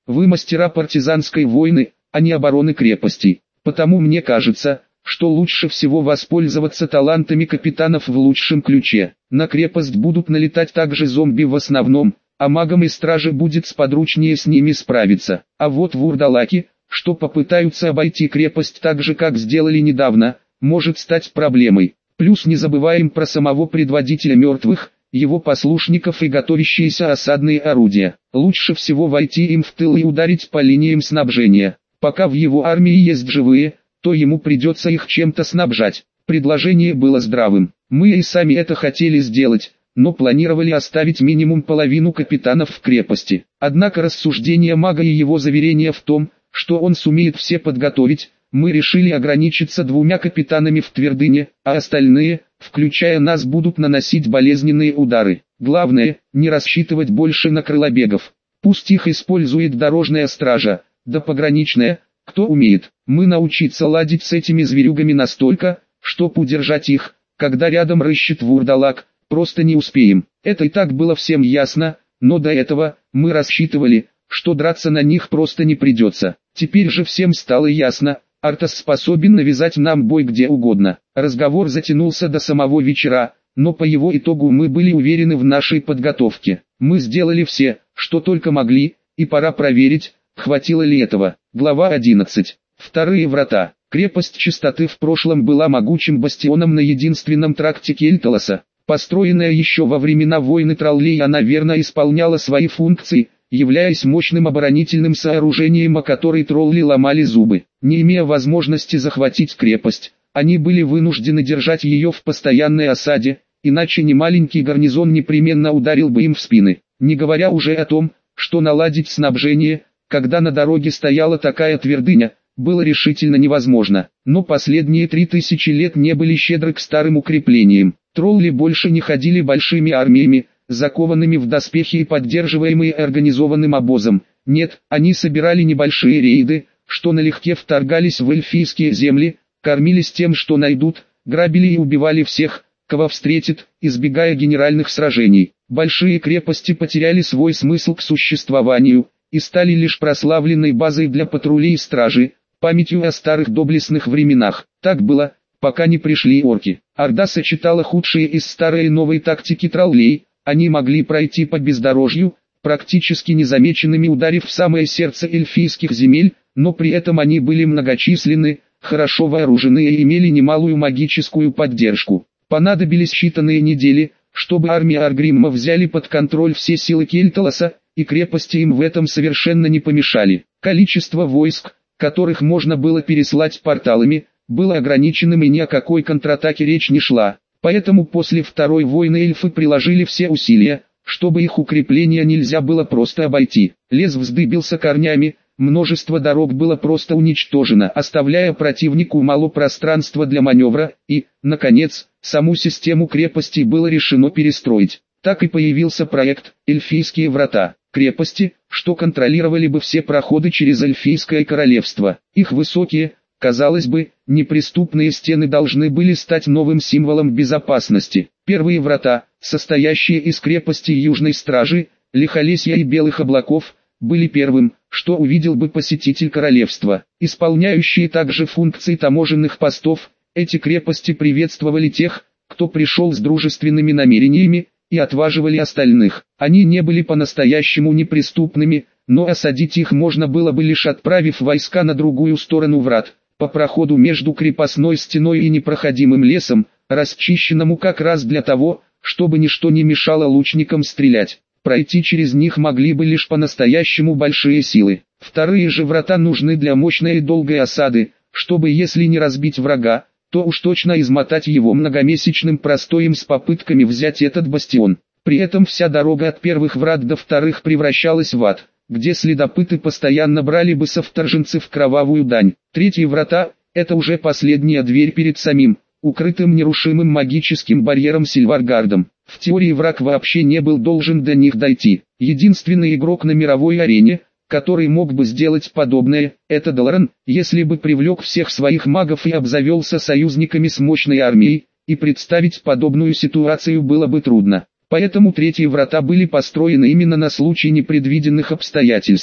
Вы мастера партизанской войны, а не обороны крепостей. Потому мне кажется, что лучше всего воспользоваться талантами капитанов в лучшем ключе. На крепость будут налетать также зомби в основном, а магам и страже будет сподручнее с ними справиться. А вот вурдалаки, что попытаются обойти крепость так же, как сделали недавно, может стать проблемой. Плюс не забываем про самого предводителя мертвых, его послушников и готовящиеся осадные орудия. Лучше всего войти им в тыл и ударить по линиям снабжения. Пока в его армии есть живые, то ему придется их чем-то снабжать. Предложение было здравым. Мы и сами это хотели сделать, но планировали оставить минимум половину капитанов в крепости. Однако рассуждения мага и его заверения в том, что он сумеет все подготовить, мы решили ограничиться двумя капитанами в твердыне, а остальные, включая нас, будут наносить болезненные удары. Главное, не рассчитывать больше на крылобегов. Пусть их использует дорожная стража, да пограничная, кто умеет. Мы научиться ладить с этими зверюгами настолько, чтоб удержать их, когда рядом рыщет вурдалак, просто не успеем. Это и так было всем ясно, но до этого мы рассчитывали, что драться на них просто не придется. Теперь же всем стало ясно, Артас способен навязать нам бой где угодно. Разговор затянулся до самого вечера, но по его итогу мы были уверены в нашей подготовке. Мы сделали все, что только могли, и пора проверить, хватило ли этого. Глава одиннадцать. Вторые врата. Крепость Чистоты в прошлом была могучим бастионом на единственном тракте Кельталоса. Построенная еще во времена войны троллей, она верно исполняла свои функции, являясь мощным оборонительным сооружением, о которой тролли ломали зубы. Не имея возможности захватить крепость, они были вынуждены держать ее в постоянной осаде, иначе немаленький гарнизон непременно ударил бы им в спины. Не говоря уже о том, что наладить снабжение, когда на дороге стояла такая твердыня, было решительно невозможно. Но последние три тысячи лет не были щедры к старым укреплениям. Тролли больше не ходили большими армиями, закованными в доспехи и поддерживаемые организованным обозом. Нет, они собирали небольшие рейды, что налегке вторгались в эльфийские земли, кормились тем, что найдут, грабили и убивали всех, кого встретят, избегая генеральных сражений. Большие крепости потеряли свой смысл к существованию и стали лишь прославленной базой для патрулей и стражи, памятью о старых доблестных временах. Так было, пока не пришли орки. Орда сочетала худшие из старой и новой тактики троллей. Они могли пройти по бездорожью, практически незамеченными, ударив в самое сердце эльфийских земель, но при этом они были многочисленны, хорошо вооружены и имели немалую магическую поддержку. Понадобились считанные недели, чтобы армия Аргримма взяли под контроль все силы Кельталоса, и крепости им в этом совершенно не помешали. Количество войск, которых можно было переслать порталами, было ограниченным, и ни о какой контратаке речь не шла. Поэтому после Второй войны эльфы приложили все усилия, чтобы их укрепления нельзя было просто обойти. Лес вздыбился корнями, множество дорог было просто уничтожено, оставляя противнику мало пространства для маневра, и, наконец, саму систему крепостей было решено перестроить. Так и появился проект «Эльфийские врата». Крепости, что контролировали бы все проходы через Эльфийское королевство. Их высокие, казалось бы, неприступные стены должны были стать новым символом безопасности. Первые врата, состоящие из крепости Южной Стражи, Лихолесья и Белых Облаков, были первым, что увидел бы посетитель королевства. Исполняющие также функции таможенных постов, эти крепости приветствовали тех, кто пришел с дружественными намерениями, и отваживали остальных. Они не были по-настоящему неприступными, но осадить их можно было бы лишь отправив войска на другую сторону врат, по проходу между крепостной стеной и непроходимым лесом, расчищенному как раз для того, чтобы ничто не мешало лучникам стрелять. Пройти через них могли бы лишь по-настоящему большие силы. Вторые же врата нужны для мощной и долгой осады, чтобы, если не разбить врага, то уж точно измотать его многомесячным простоем с попытками взять этот бастион. При этом вся дорога от первых врат до вторых превращалась в ад, где следопыты постоянно брали бы со вторженцев кровавую дань. Третьи врата – это уже последняя дверь перед самим, укрытым нерушимым магическим барьером Сильваргардом. В теории враг вообще не был должен до них дойти. Единственный игрок на мировой арене, который мог бы сделать подобное, это Даларан, если бы привлек всех своих магов и обзавелся союзниками с мощной армией, и представить подобную ситуацию было бы трудно. Поэтому третьи врата были построены именно на случай непредвиденных обстоятельств.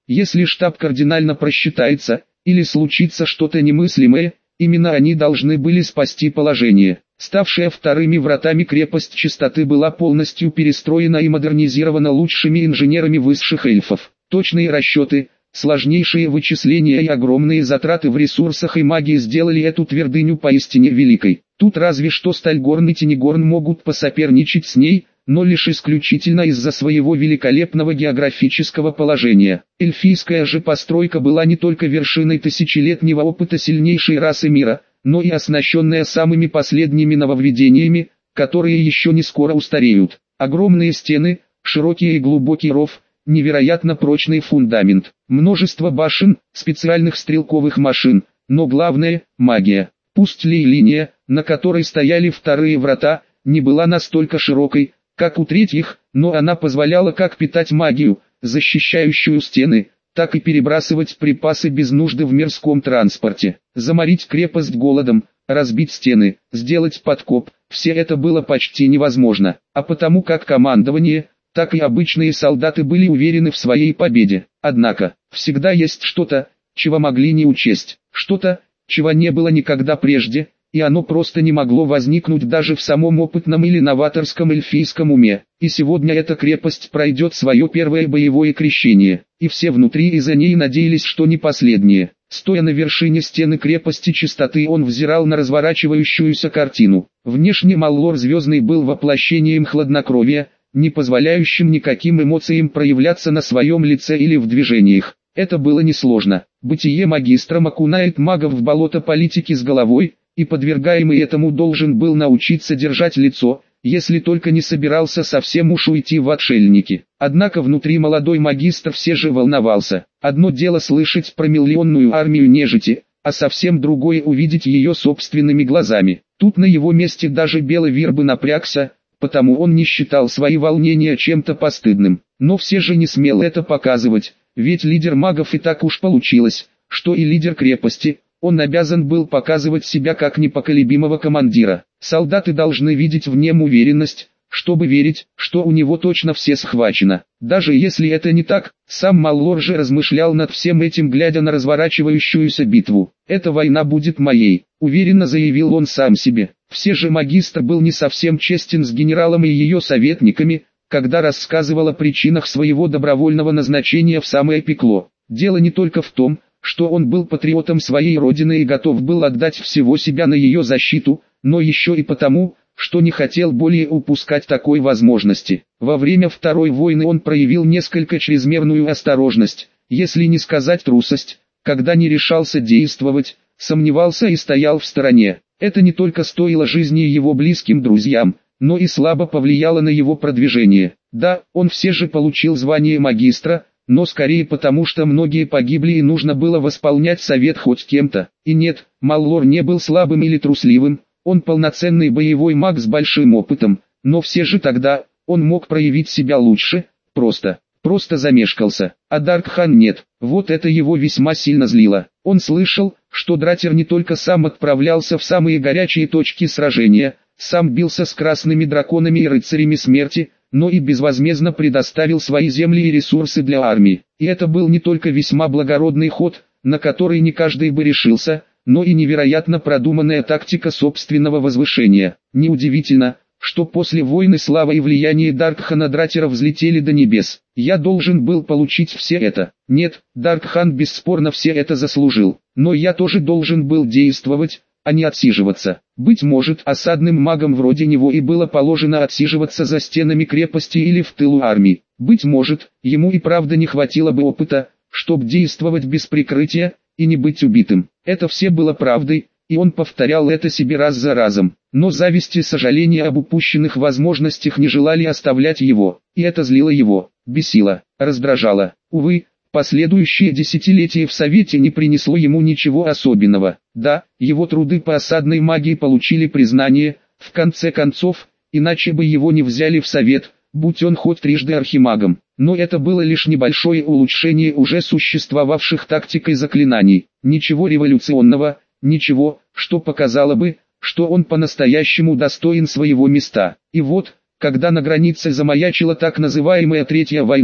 Если штаб кардинально просчитается, или случится что-то немыслимое, именно они должны были спасти положение. Ставшая вторыми вратами крепость Чистоты была полностью перестроена и модернизирована лучшими инженерами высших эльфов. Точные расчеты, сложнейшие вычисления и огромные затраты в ресурсах и магии сделали эту твердыню поистине великой. Тут разве что Стальгорн и Тенегорн могут посоперничать с ней, но лишь исключительно из-за своего великолепного географического положения. Эльфийская же постройка была не только вершиной тысячелетнего опыта сильнейшей расы мира, но и оснащенная самыми последними нововведениями, которые еще не скоро устареют. Огромные стены, широкий и глубокий ров, невероятно прочный фундамент, множество башен, специальных стрелковых машин, но главное – магия. Пусть ли линия, на которой стояли вторые врата, не была настолько широкой, как у третьих, но она позволяла как питать магию, защищающую стены, так и перебрасывать припасы без нужды в мирском транспорте, заморить крепость голодом, разбить стены, сделать подкоп – все это было почти невозможно, а потому как командование, так и обычные солдаты были уверены в своей победе. Однако, всегда есть что-то, чего могли не учесть, что-то, чего не было никогда прежде, и оно просто не могло возникнуть даже в самом опытном или новаторском эльфийском уме. И сегодня эта крепость пройдет свое первое боевое крещение, и все внутри и за ней надеялись, что не последнее. Стоя на вершине стены крепости Чистоты, он взирал на разворачивающуюся картину. Внешне Маллор Звездный был воплощением хладнокровия, не позволяющим никаким эмоциям проявляться на своем лице или в движениях. Это было несложно. Бытие магистром окунает магов в болото политики с головой, и подвергаемый этому должен был научиться держать лицо, если только не собирался совсем уж уйти в отшельники. Однако внутри молодой магистр все же волновался. Одно дело слышать про миллионную армию нежити, а совсем другое увидеть ее собственными глазами. Тут на его месте даже Белый Вир бы напрягся, потому он не считал свои волнения чем-то постыдным. Но все же не смел это показывать, ведь лидер магов и так уж получилось, что и лидер крепости. Он обязан был показывать себя как непоколебимого командира. Солдаты должны видеть в нем уверенность, чтобы верить, что у него точно все схвачено. Даже если это не так, сам Маллор же размышлял над всем этим, глядя на разворачивающуюся битву. «Эта война будет моей», — уверенно заявил он сам себе. Все же магистр был не совсем честен с генералом и ее советниками, когда рассказывал о причинах своего добровольного назначения в самое пекло. Дело не только в том, что он был патриотом своей родины и готов был отдать всего себя на ее защиту, но еще и потому, что не хотел более упускать такой возможности. Во время Второй войны он проявил несколько чрезмерную осторожность, если не сказать трусость, когда не решался действовать, сомневался и стоял в стороне. Это не только стоило жизни его близким друзьям, но и слабо повлияло на его продвижение. Да, он все же получил звание магистра, но скорее потому, что многие погибли и нужно было восполнять совет хоть кем-то. И нет, Маллор не был слабым или трусливым, он полноценный боевой маг с большим опытом, но все же тогда, он мог проявить себя лучше, просто, просто замешкался, а Даркхан нет. Вот это его весьма сильно злило. Он слышал, что Дратер не только сам отправлялся в самые горячие точки сражения, сам бился с красными драконами и рыцарями смерти, но и безвозмездно предоставил свои земли и ресурсы для армии. И это был не только весьма благородный ход, на который не каждый бы решился, но и невероятно продуманная тактика собственного возвышения. Неудивительно, что после войны слава и влияние Даркхана Дратера взлетели до небес. Я должен был получить все это. Нет, Даркхан бесспорно все это заслужил, но я тоже должен был действовать, а не отсиживаться. Быть может, осадным магам вроде него и было положено отсиживаться за стенами крепости или в тылу армии. Быть может, ему и правда не хватило бы опыта, чтобы действовать без прикрытия и не быть убитым. Это все было правдой, и он повторял это себе раз за разом. Но зависть и сожаление об упущенных возможностях не желали оставлять его, и это злило его, бесило, раздражало. Увы, последующее десятилетие в Совете не принесло ему ничего особенного. Да, его труды по осадной магии получили признание, в конце концов, иначе бы его не взяли в Совет, будь он хоть трижды архимагом. Но это было лишь небольшое улучшение уже существовавших тактик и заклинаний. Ничего революционного, ничего, что показало бы, что он по-настоящему достоин своего места. И вот, когда на границе замаячила так называемая Третья война,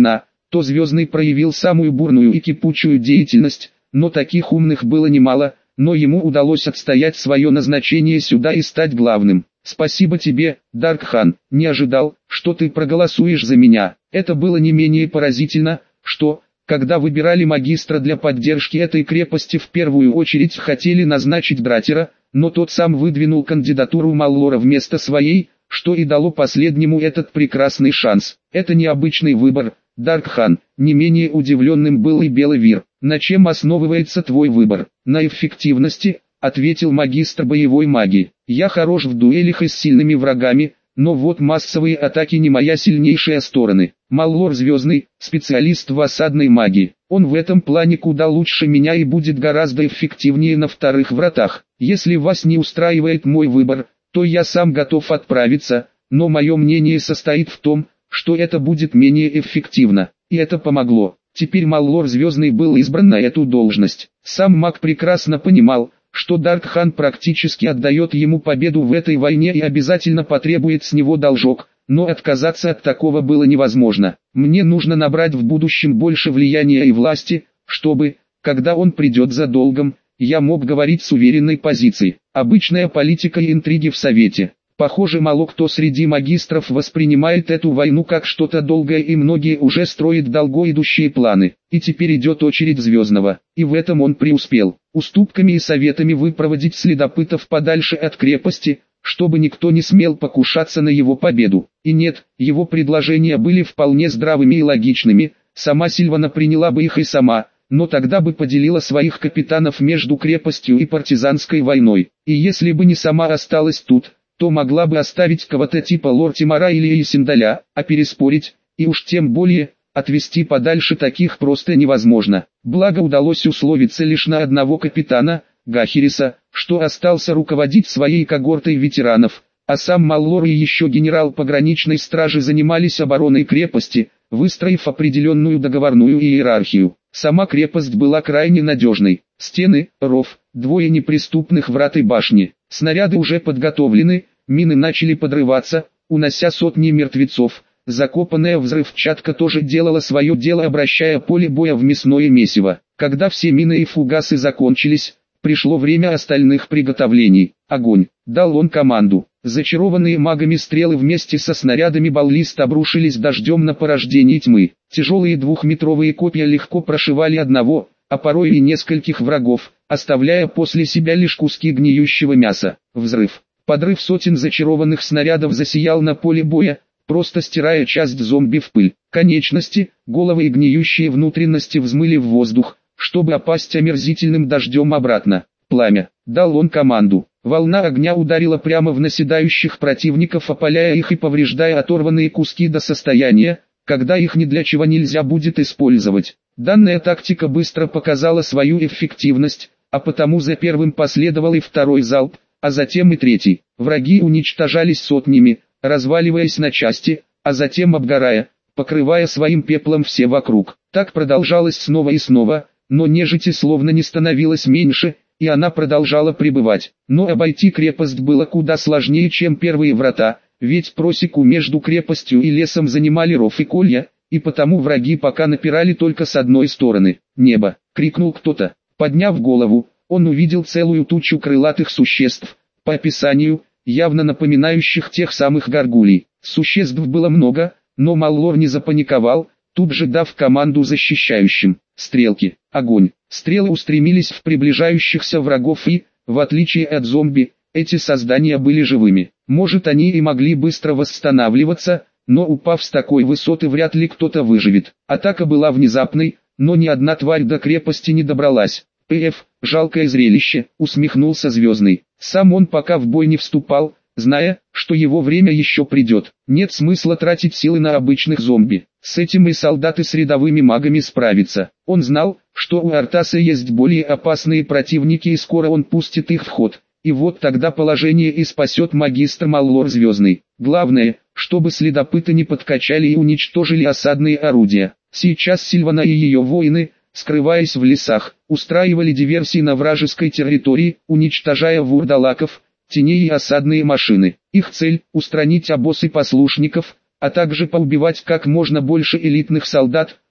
то Звездный проявил самую бурную и кипучую деятельность, но таких умных было немало, но ему удалось отстоять свое назначение сюда и стать главным. Спасибо тебе, Даркхан, не ожидал, что ты проголосуешь за меня. Это было не менее поразительно, что, когда выбирали магистра для поддержки этой крепости, в первую очередь хотели назначить Дратера, но тот сам выдвинул кандидатуру Маллора вместо своей, что и дало последнему этот прекрасный шанс. Это необычный выбор, Даркхан. Не менее удивленным был и Белый. На чем основывается твой выбор? На эффективности, ответил магистр боевой магии. Я хорош в дуэлях и с сильными врагами, но вот массовые атаки не моя сильнейшая сторона. Маллор Звездный, специалист в осадной магии. Он в этом плане куда лучше меня и будет гораздо эффективнее на вторых вратах. Если вас не устраивает мой выбор, то я сам готов отправиться, но мое мнение состоит в том, что это будет менее эффективно. И это помогло. Теперь Маллор Звездный был избран на эту должность. Сам маг прекрасно понимал, что Даркхан практически отдает ему победу в этой войне и обязательно потребует с него должок, но отказаться от такого было невозможно. Мне нужно набрать в будущем больше влияния и власти, чтобы, когда он придет за долгом, я мог говорить с уверенной позицией. Обычная политика и интриги в Совете. Похоже, мало кто среди магистров воспринимает эту войну как что-то долгое, и многие уже строят долго идущие планы. И теперь идет очередь Звездного, и в этом он преуспел. Уступками и советами выпроводить следопытов подальше от крепости, чтобы никто не смел покушаться на его победу. И нет, его предложения были вполне здравыми и логичными, сама Сильвана приняла бы их и сама, но тогда бы поделила своих капитанов между крепостью и партизанской войной. И если бы не сама осталась тут, то могла бы оставить кого-то типа Лортимара или Эйсиндаля, а переспорить, и уж тем более, отвести подальше таких просто невозможно. Благо удалось условиться лишь на одного капитана, Гахириса, что остался руководить своей когортой ветеранов, а сам Маллор и еще генерал пограничной стражи занимались обороной крепости, выстроив определенную договорную иерархию. Сама крепость была крайне надежной. Стены, ров, двое неприступных врат и башни. Снаряды уже подготовлены, мины начали подрываться, унося сотни мертвецов. Закопанная взрывчатка тоже делала свое дело, обращая поле боя в мясное месиво. Когда все мины и фугасы закончились, пришло время остальных приготовлений. Огонь! Дал он команду. Зачарованные магами стрелы вместе со снарядами баллист обрушились дождем на порождение тьмы. Тяжелые двухметровые копья легко прошивали одного, а порой и нескольких врагов, оставляя после себя лишь куски гниющего мяса. Взрыв. Подрыв сотен зачарованных снарядов засиял на поле боя, просто стирая часть зомби в пыль. Конечности, головы и гниющие внутренности взмыли в воздух, чтобы опасть омерзительным дождем обратно. Пламя. Дал он команду. Волна огня ударила прямо в наседающих противников, опаляя их и повреждая оторванные куски до состояния, когда их ни для чего нельзя будет использовать. Данная тактика быстро показала свою эффективность, а потому за первым последовал и второй залп, а затем и третий. Враги уничтожались сотнями, разваливаясь на части, а затем обгорая, покрывая своим пеплом все вокруг. Так продолжалось снова и снова, но нежити словно не становилось меньше, и она продолжала пребывать. Но обойти крепость было куда сложнее, чем первые врата, ведь просеку между крепостью и лесом занимали ров и колья, и потому враги пока напирали только с одной стороны. «Небо!» — крикнул кто-то. Подняв голову, он увидел целую тучу крылатых существ, по описанию, явно напоминающих тех самых горгулей. Существ было много, но Маллор не запаниковал, тут же дав команду защищающим. Стрелки, огонь. Стрелы устремились в приближающихся врагов и, в отличие от зомби, эти создания были живыми. Может, они и могли быстро восстанавливаться, но упав с такой высоты вряд ли кто-то выживет. Атака была внезапной, но ни одна тварь до крепости не добралась. «Пф, жалкое зрелище», — усмехнулся Звездный. Сам он пока в бой не вступал, зная, что его время еще придет. Нет смысла тратить силы на обычных зомби. С этим и солдаты с рядовыми магами справятся. Он знал, что у Артаса есть более опасные противники, и скоро он пустит их в ход. И вот тогда положение и спасет магистр Маллор Звездный. Главное, чтобы следопыты не подкачали и уничтожили осадные орудия. Сейчас Сильвана и ее воины, скрываясь в лесах, устраивали диверсии на вражеской территории, уничтожая вурдалаков, теней и осадные машины. Их цель – устранить обоз и послушников, а также поубивать как можно больше элитных солдат,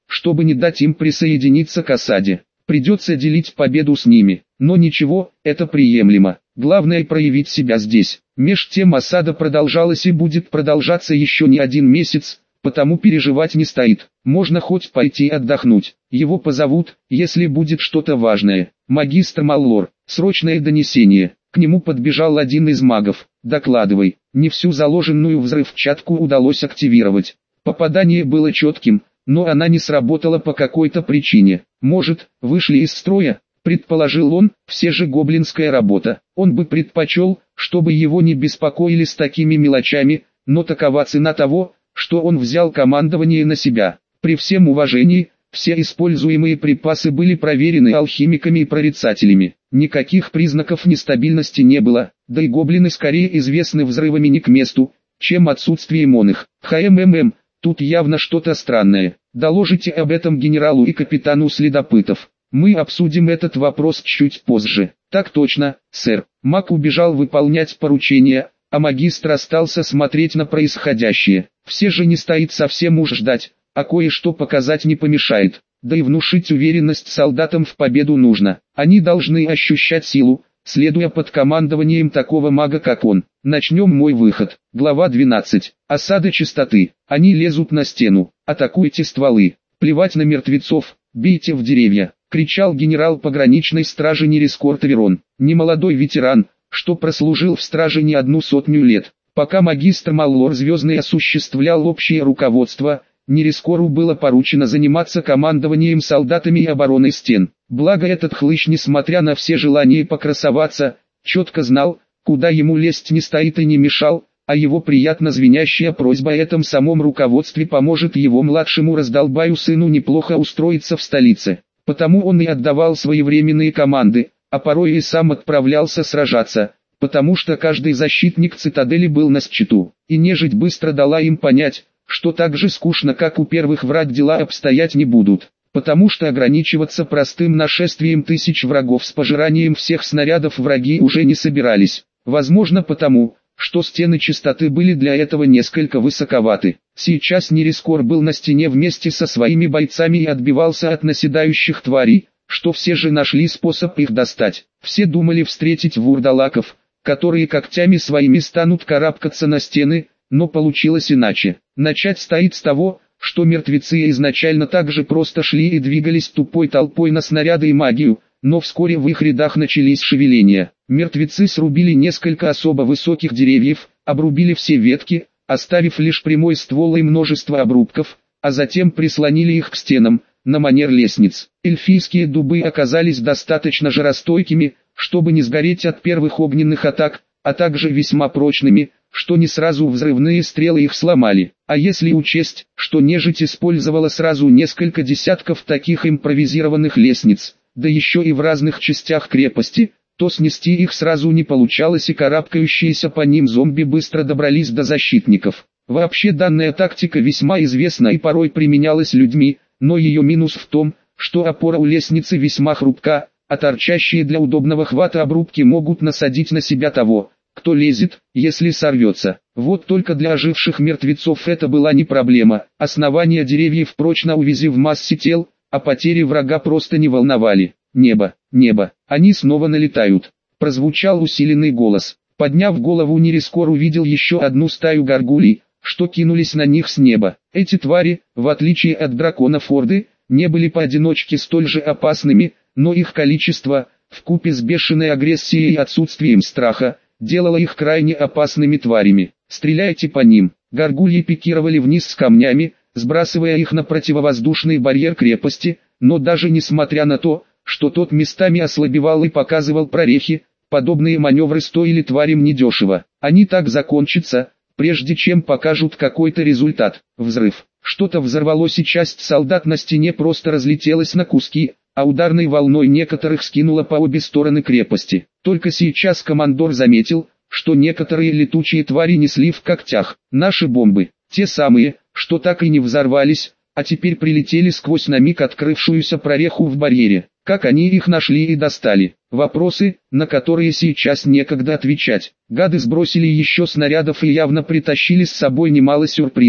чтобы не дать им присоединиться к осаде. Придется делить победу с ними, но ничего, это приемлемо. Главное проявить себя здесь. Меж тем осада продолжалась и будет продолжаться еще не один месяц, потому переживать не стоит. Можно хоть пойти отдохнуть. Его позовут, если будет что-то важное. Магистр Маллор, срочное донесение. К нему подбежал один из магов. Докладывай. Не всю заложенную взрывчатку удалось активировать. Попадание было четким, но она не сработала по какой-то причине. Может, вышли из строя, предположил он, все же гоблинская работа. Он бы предпочел, чтобы его не беспокоили с такими мелочами, но такова цена того, что он взял командование на себя. При всем уважении, все используемые припасы были проверены алхимиками и прорицателями. Никаких признаков нестабильности не было, да и гоблины скорее известны взрывами не к месту, чем отсутствием он их. ХММ, тут явно что-то странное. Доложите об этом генералу и капитану следопытов. Мы обсудим этот вопрос чуть позже. Так точно, сэр. Маг убежал выполнять поручение, а магистр остался смотреть на происходящее. Все же не стоит совсем уж ждать, а кое-что показать не помешает. Да и внушить уверенность солдатам в победу нужно. Они должны ощущать силу, следуя под командованием такого мага как он. Начнем мой выход. Глава двенадцать. Осада чистоты. Они лезут на стену. Атакуйте стволы. Плевать на мертвецов. Бейте в деревья. Кричал генерал пограничной стражи Нерискор Таверон. Немолодой ветеран, что прослужил в страже не одну сотню лет. Пока магистр Маллор Звездный осуществлял общее руководство, Нерискору было поручено заниматься командованием солдатами и обороной стен. Благо этот хлыщ, несмотря на все желания покрасоваться, четко знал, куда ему лезть не стоит и не мешал, а его приятно звенящая просьба о этом самом руководстве поможет его младшему раздолбаю сыну неплохо устроиться в столице. Потому он и отдавал своевременные команды, а порой и сам отправлялся сражаться, потому что каждый защитник цитадели был насчету, и нежить быстро дала им понять, что так же скучно, как у первых враг, дела обстоять не будут, потому что ограничиваться простым нашествием тысяч врагов с пожиранием всех снарядов враги уже не собирались. Возможно потому, что стены чистоты были для этого несколько высоковаты. Сейчас Нерискор был на стене вместе со своими бойцами и отбивался от наседающих тварей, что все же нашли способ их достать. Все думали встретить вурдалаков, которые когтями своими станут карабкаться на стены, но получилось иначе. Начать стоит с того, что мертвецы изначально так же просто шли и двигались тупой толпой на снаряды и магию, но вскоре в их рядах начались шевеления. Мертвецы срубили несколько особо высоких деревьев, обрубили все ветки, оставив лишь прямой ствол и множество обрубков, а затем прислонили их к стенам, на манер лестниц. Эльфийские дубы оказались достаточно жаростойкими, чтобы не сгореть от первых огненных атак, а также весьма прочными, что не сразу взрывные стрелы их сломали. А если учесть, что нежить использовала сразу несколько десятков таких импровизированных лестниц, да еще и в разных частях крепости, то снести их сразу не получалось, и карабкающиеся по ним зомби быстро добрались до защитников. Вообще данная тактика весьма известна и порой применялась людьми, но ее минус в том, что опора у лестницы весьма хрупка, а торчащие для удобного хвата обрубки могут насадить на себя того, кто лезет, если сорвется. Вот только для оживших мертвецов это была не проблема. Основания деревьев прочно увязи в массе тел, а потери врага просто не волновали. «Небо, небо, они снова налетают!» Прозвучал усиленный голос. Подняв голову, Нерискор увидел еще одну стаю горгулей, что кинулись на них с неба. Эти твари, в отличие от драконов Орды, не были поодиночке столь же опасными, но их количество, вкупе с бешеной агрессией и отсутствием страха, делало их крайне опасными тварями. «Стреляйте по ним!» Горгульи пикировали вниз с камнями, сбрасывая их на противовоздушный барьер крепости, но даже несмотря на то, что тот местами ослабевал и показывал прорехи, подобные маневры стоили тварям недешево. Они так закончатся, прежде чем покажут какой-то результат. Взрыв. Что-то взорвалось, и часть солдат на стене просто разлетелась на куски, а ударной волной некоторых скинуло по обе стороны крепости. Только сейчас командор заметил, что некоторые летучие твари несли в когтях наши бомбы, те самые, что так и не взорвались, а теперь прилетели сквозь на миг открывшуюся прореху в барьере. Как они их нашли и достали? Вопросы, на которые сейчас некогда отвечать. Гады сбросили еще снарядов и явно притащили с собой немало сюрпризов.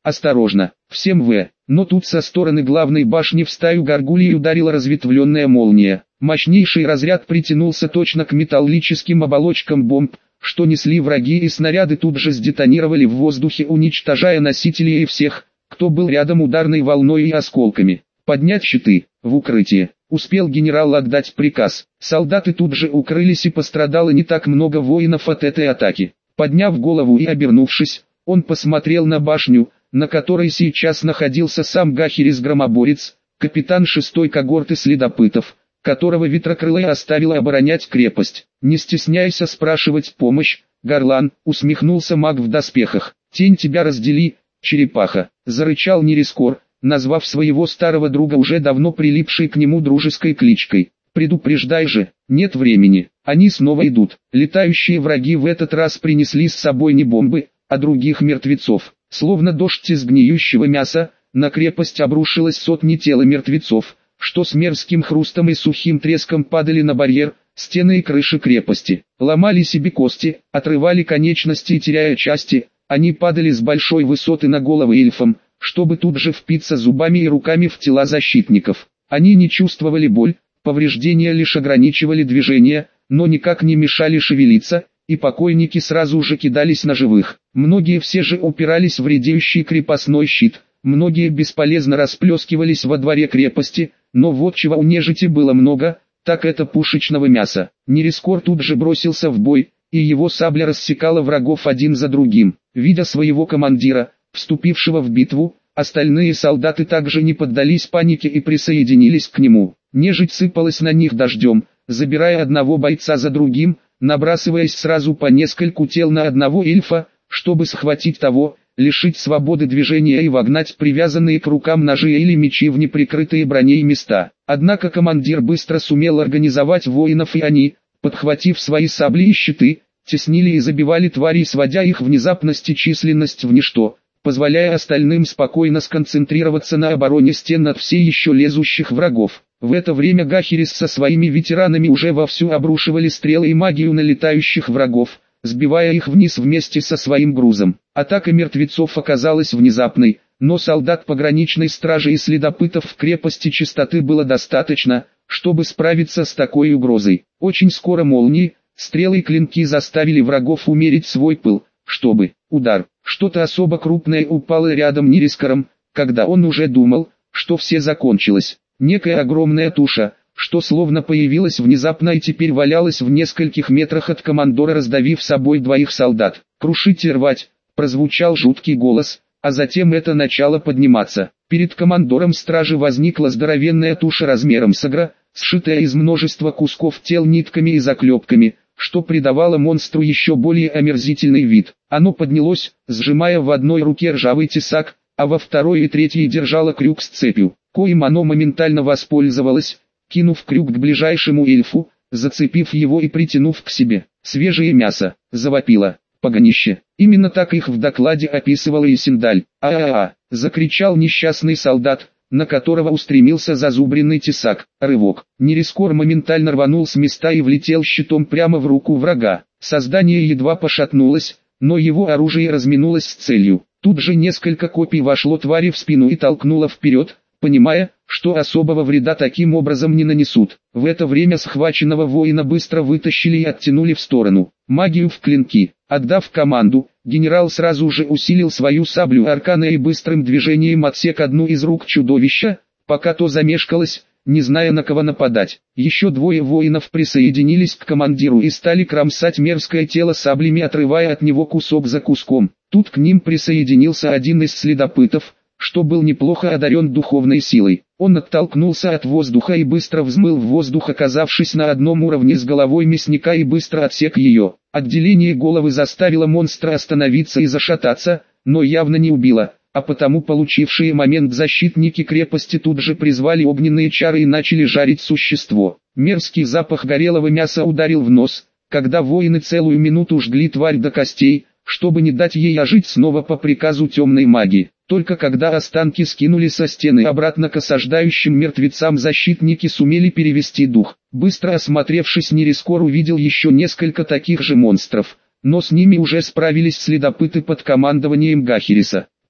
осторожно, всем в. Но тут со стороны главной башни в стаю горгулий ударила разветвленная молния. Мощнейший разряд притянулся точно к металлическим оболочкам бомб, что несли враги, и снаряды тут же сдетонировали в воздухе, уничтожая носителей и всех, кто был рядом, ударной волной и осколками. «Поднять щиты, в укрытие!» Успел генерал отдать приказ. Солдаты тут же укрылись, и пострадало не так много воинов от этой атаки. Подняв голову и обернувшись, он посмотрел на башню, на которой сейчас находился сам Гахерис-громоборец, капитан шестой когорты следопытов, которого Ветрокрылая оставила оборонять крепость. «Не стесняйся спрашивать помощь, горлан», — усмехнулся маг в доспехах. «Тень тебя раздели, черепаха», — зарычал Нерискор, назвав своего старого друга уже давно прилипшей к нему дружеской кличкой. «Предупреждай же, нет времени, они снова идут». Летающие враги в этот раз принесли с собой не бомбы, а других мертвецов. Словно дождь из гниющего мяса, на крепость обрушилось сотни тел мертвецов, что с мерзким хрустом и сухим треском падали на барьер, стены и крыши крепости. Ломали себе кости, отрывали конечности и теряя части, они падали с большой высоты на головы эльфам, чтобы тут же впиться зубами и руками в тела защитников. Они не чувствовали боль, повреждения лишь ограничивали движение, но никак не мешали шевелиться, и покойники сразу же кидались на живых. Многие все же упирались в редеющий крепостной щит, многие бесполезно расплескивались во дворе крепости, но вот чего у нежити было много, так это пушечного мяса. Нерискор тут же бросился в бой, и его сабля рассекала врагов один за другим. Видя своего командира, вступившего в битву, остальные солдаты также не поддались панике и присоединились к нему. Нежить сыпалась на них дождем, забирая одного бойца за другим, набрасываясь сразу по нескольку тел на одного эльфа, чтобы схватить того, лишить свободы движения и вогнать привязанные к рукам ножи или мечи в неприкрытые броней места. Однако командир быстро сумел организовать воинов, и они, подхватив свои сабли и щиты, теснили и забивали тварей, сводя их внезапность и численность в ничто, позволяя остальным спокойно сконцентрироваться на обороне стен от все еще лезущих врагов. В это время Гахерис со своими ветеранами уже вовсю обрушивали стрелы и магию на летающих врагов, сбивая их вниз вместе со своим грузом. Атака мертвецов оказалась внезапной, но солдат пограничной стражи и следопытов в крепости Чистоты было достаточно, чтобы справиться с такой угрозой. Очень скоро молнии, стрелы и клинки заставили врагов умерить свой пыл, чтобы удар. Что-то особо крупное упало рядом Нерискором, когда он уже думал, что все закончилось. Некая огромная туша, что словно появилась внезапно и теперь валялась в нескольких метрах от командора, раздавив собой двоих солдат. «Крушить и рвать!» — прозвучал жуткий голос, а затем это начало подниматься. Перед командором стражи возникла здоровенная туша размером с агро, сшитая из множества кусков тел нитками и заклепками, что придавало монстру еще более омерзительный вид. Оно поднялось, сжимая в одной руке ржавый тесак, а во второй и третьей держало крюк с цепью, коим оно моментально воспользовалось, кинув крюк к ближайшему эльфу, зацепив его и притянув к себе. «Свежее мясо!» — завопило погонище. Именно так их в докладе описывала и Синдаль. «А-а-а!» — закричал несчастный солдат, на которого устремился зазубренный тесак. Рывок. Нерискор моментально рванул с места и влетел щитом прямо в руку врага. Создание едва пошатнулось, но его оружие разминулось с целью. Тут же несколько копий вошло твари в спину и толкнуло вперед, понимая, что особого вреда таким образом не нанесут. В это время схваченного воина быстро вытащили и оттянули в сторону. Магию в клинки. Отдав команду, генерал сразу же усилил свою саблю аркана и быстрым движением отсек одну из рук чудовища, пока то замешкалось, не зная на кого нападать. Еще двое воинов присоединились к командиру и стали кромсать мерзкое тело саблями, отрывая от него кусок за куском. Тут к ним присоединился один из следопытов, что был неплохо одарен духовной силой. Он оттолкнулся от воздуха и быстро взмыл в воздух, оказавшись на одном уровне с головой мясника, и быстро отсек ее. Отделение головы заставило монстра остановиться и зашататься, но явно не убило, а потому получившие момент защитники крепости тут же призвали огненные чары и начали жарить существо. Мерзкий запах горелого мяса ударил в нос, когда воины целую минуту жгли тварь до костей, чтобы не дать ей ожить снова по приказу темной магии. Только когда останки скинули со стены обратно к осаждающим мертвецам, защитники сумели перевести дух. Быстро осмотревшись, Нерискор увидел еще несколько таких же монстров, но с ними уже справились следопыты под командованием Гахериса.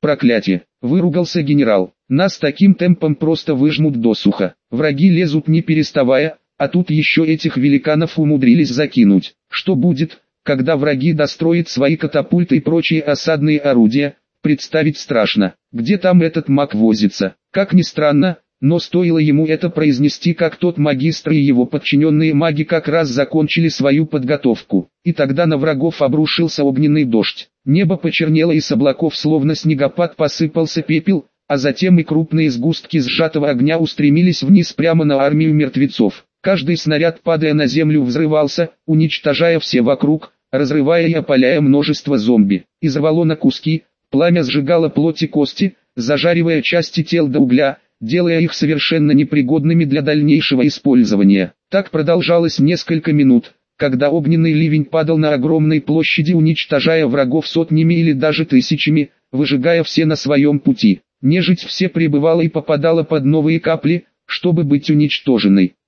Проклятие! Выругался генерал. Нас таким темпом просто выжмут досуха. Враги лезут не переставая, а тут еще этих великанов умудрились закинуть. Что будет, когда враги достроят свои катапульты и прочие осадные орудия? Представить страшно. Где там этот маг возится? Как ни странно, но стоило ему это произнести, как тот магистр и его подчиненные маги как раз закончили свою подготовку. И тогда на врагов обрушился огненный дождь. Небо почернело, и с облаков словно снегопад посыпался пепел, а затем и крупные сгустки сжатого огня устремились вниз прямо на армию мертвецов. Каждый снаряд, падая на землю, взрывался, уничтожая все вокруг, разрывая и опаляя множество зомби. И рвало на куски, пламя сжигало плоть и кости, зажаривая части тел до угля, делая их совершенно непригодными для дальнейшего использования. Так продолжалось несколько минут, когда огненный ливень падал на огромной площади, уничтожая врагов сотнями или даже тысячами, выжигая все на своем пути. Нежить все пребывала и попадала под новые капли, чтобы быть уничтоженной.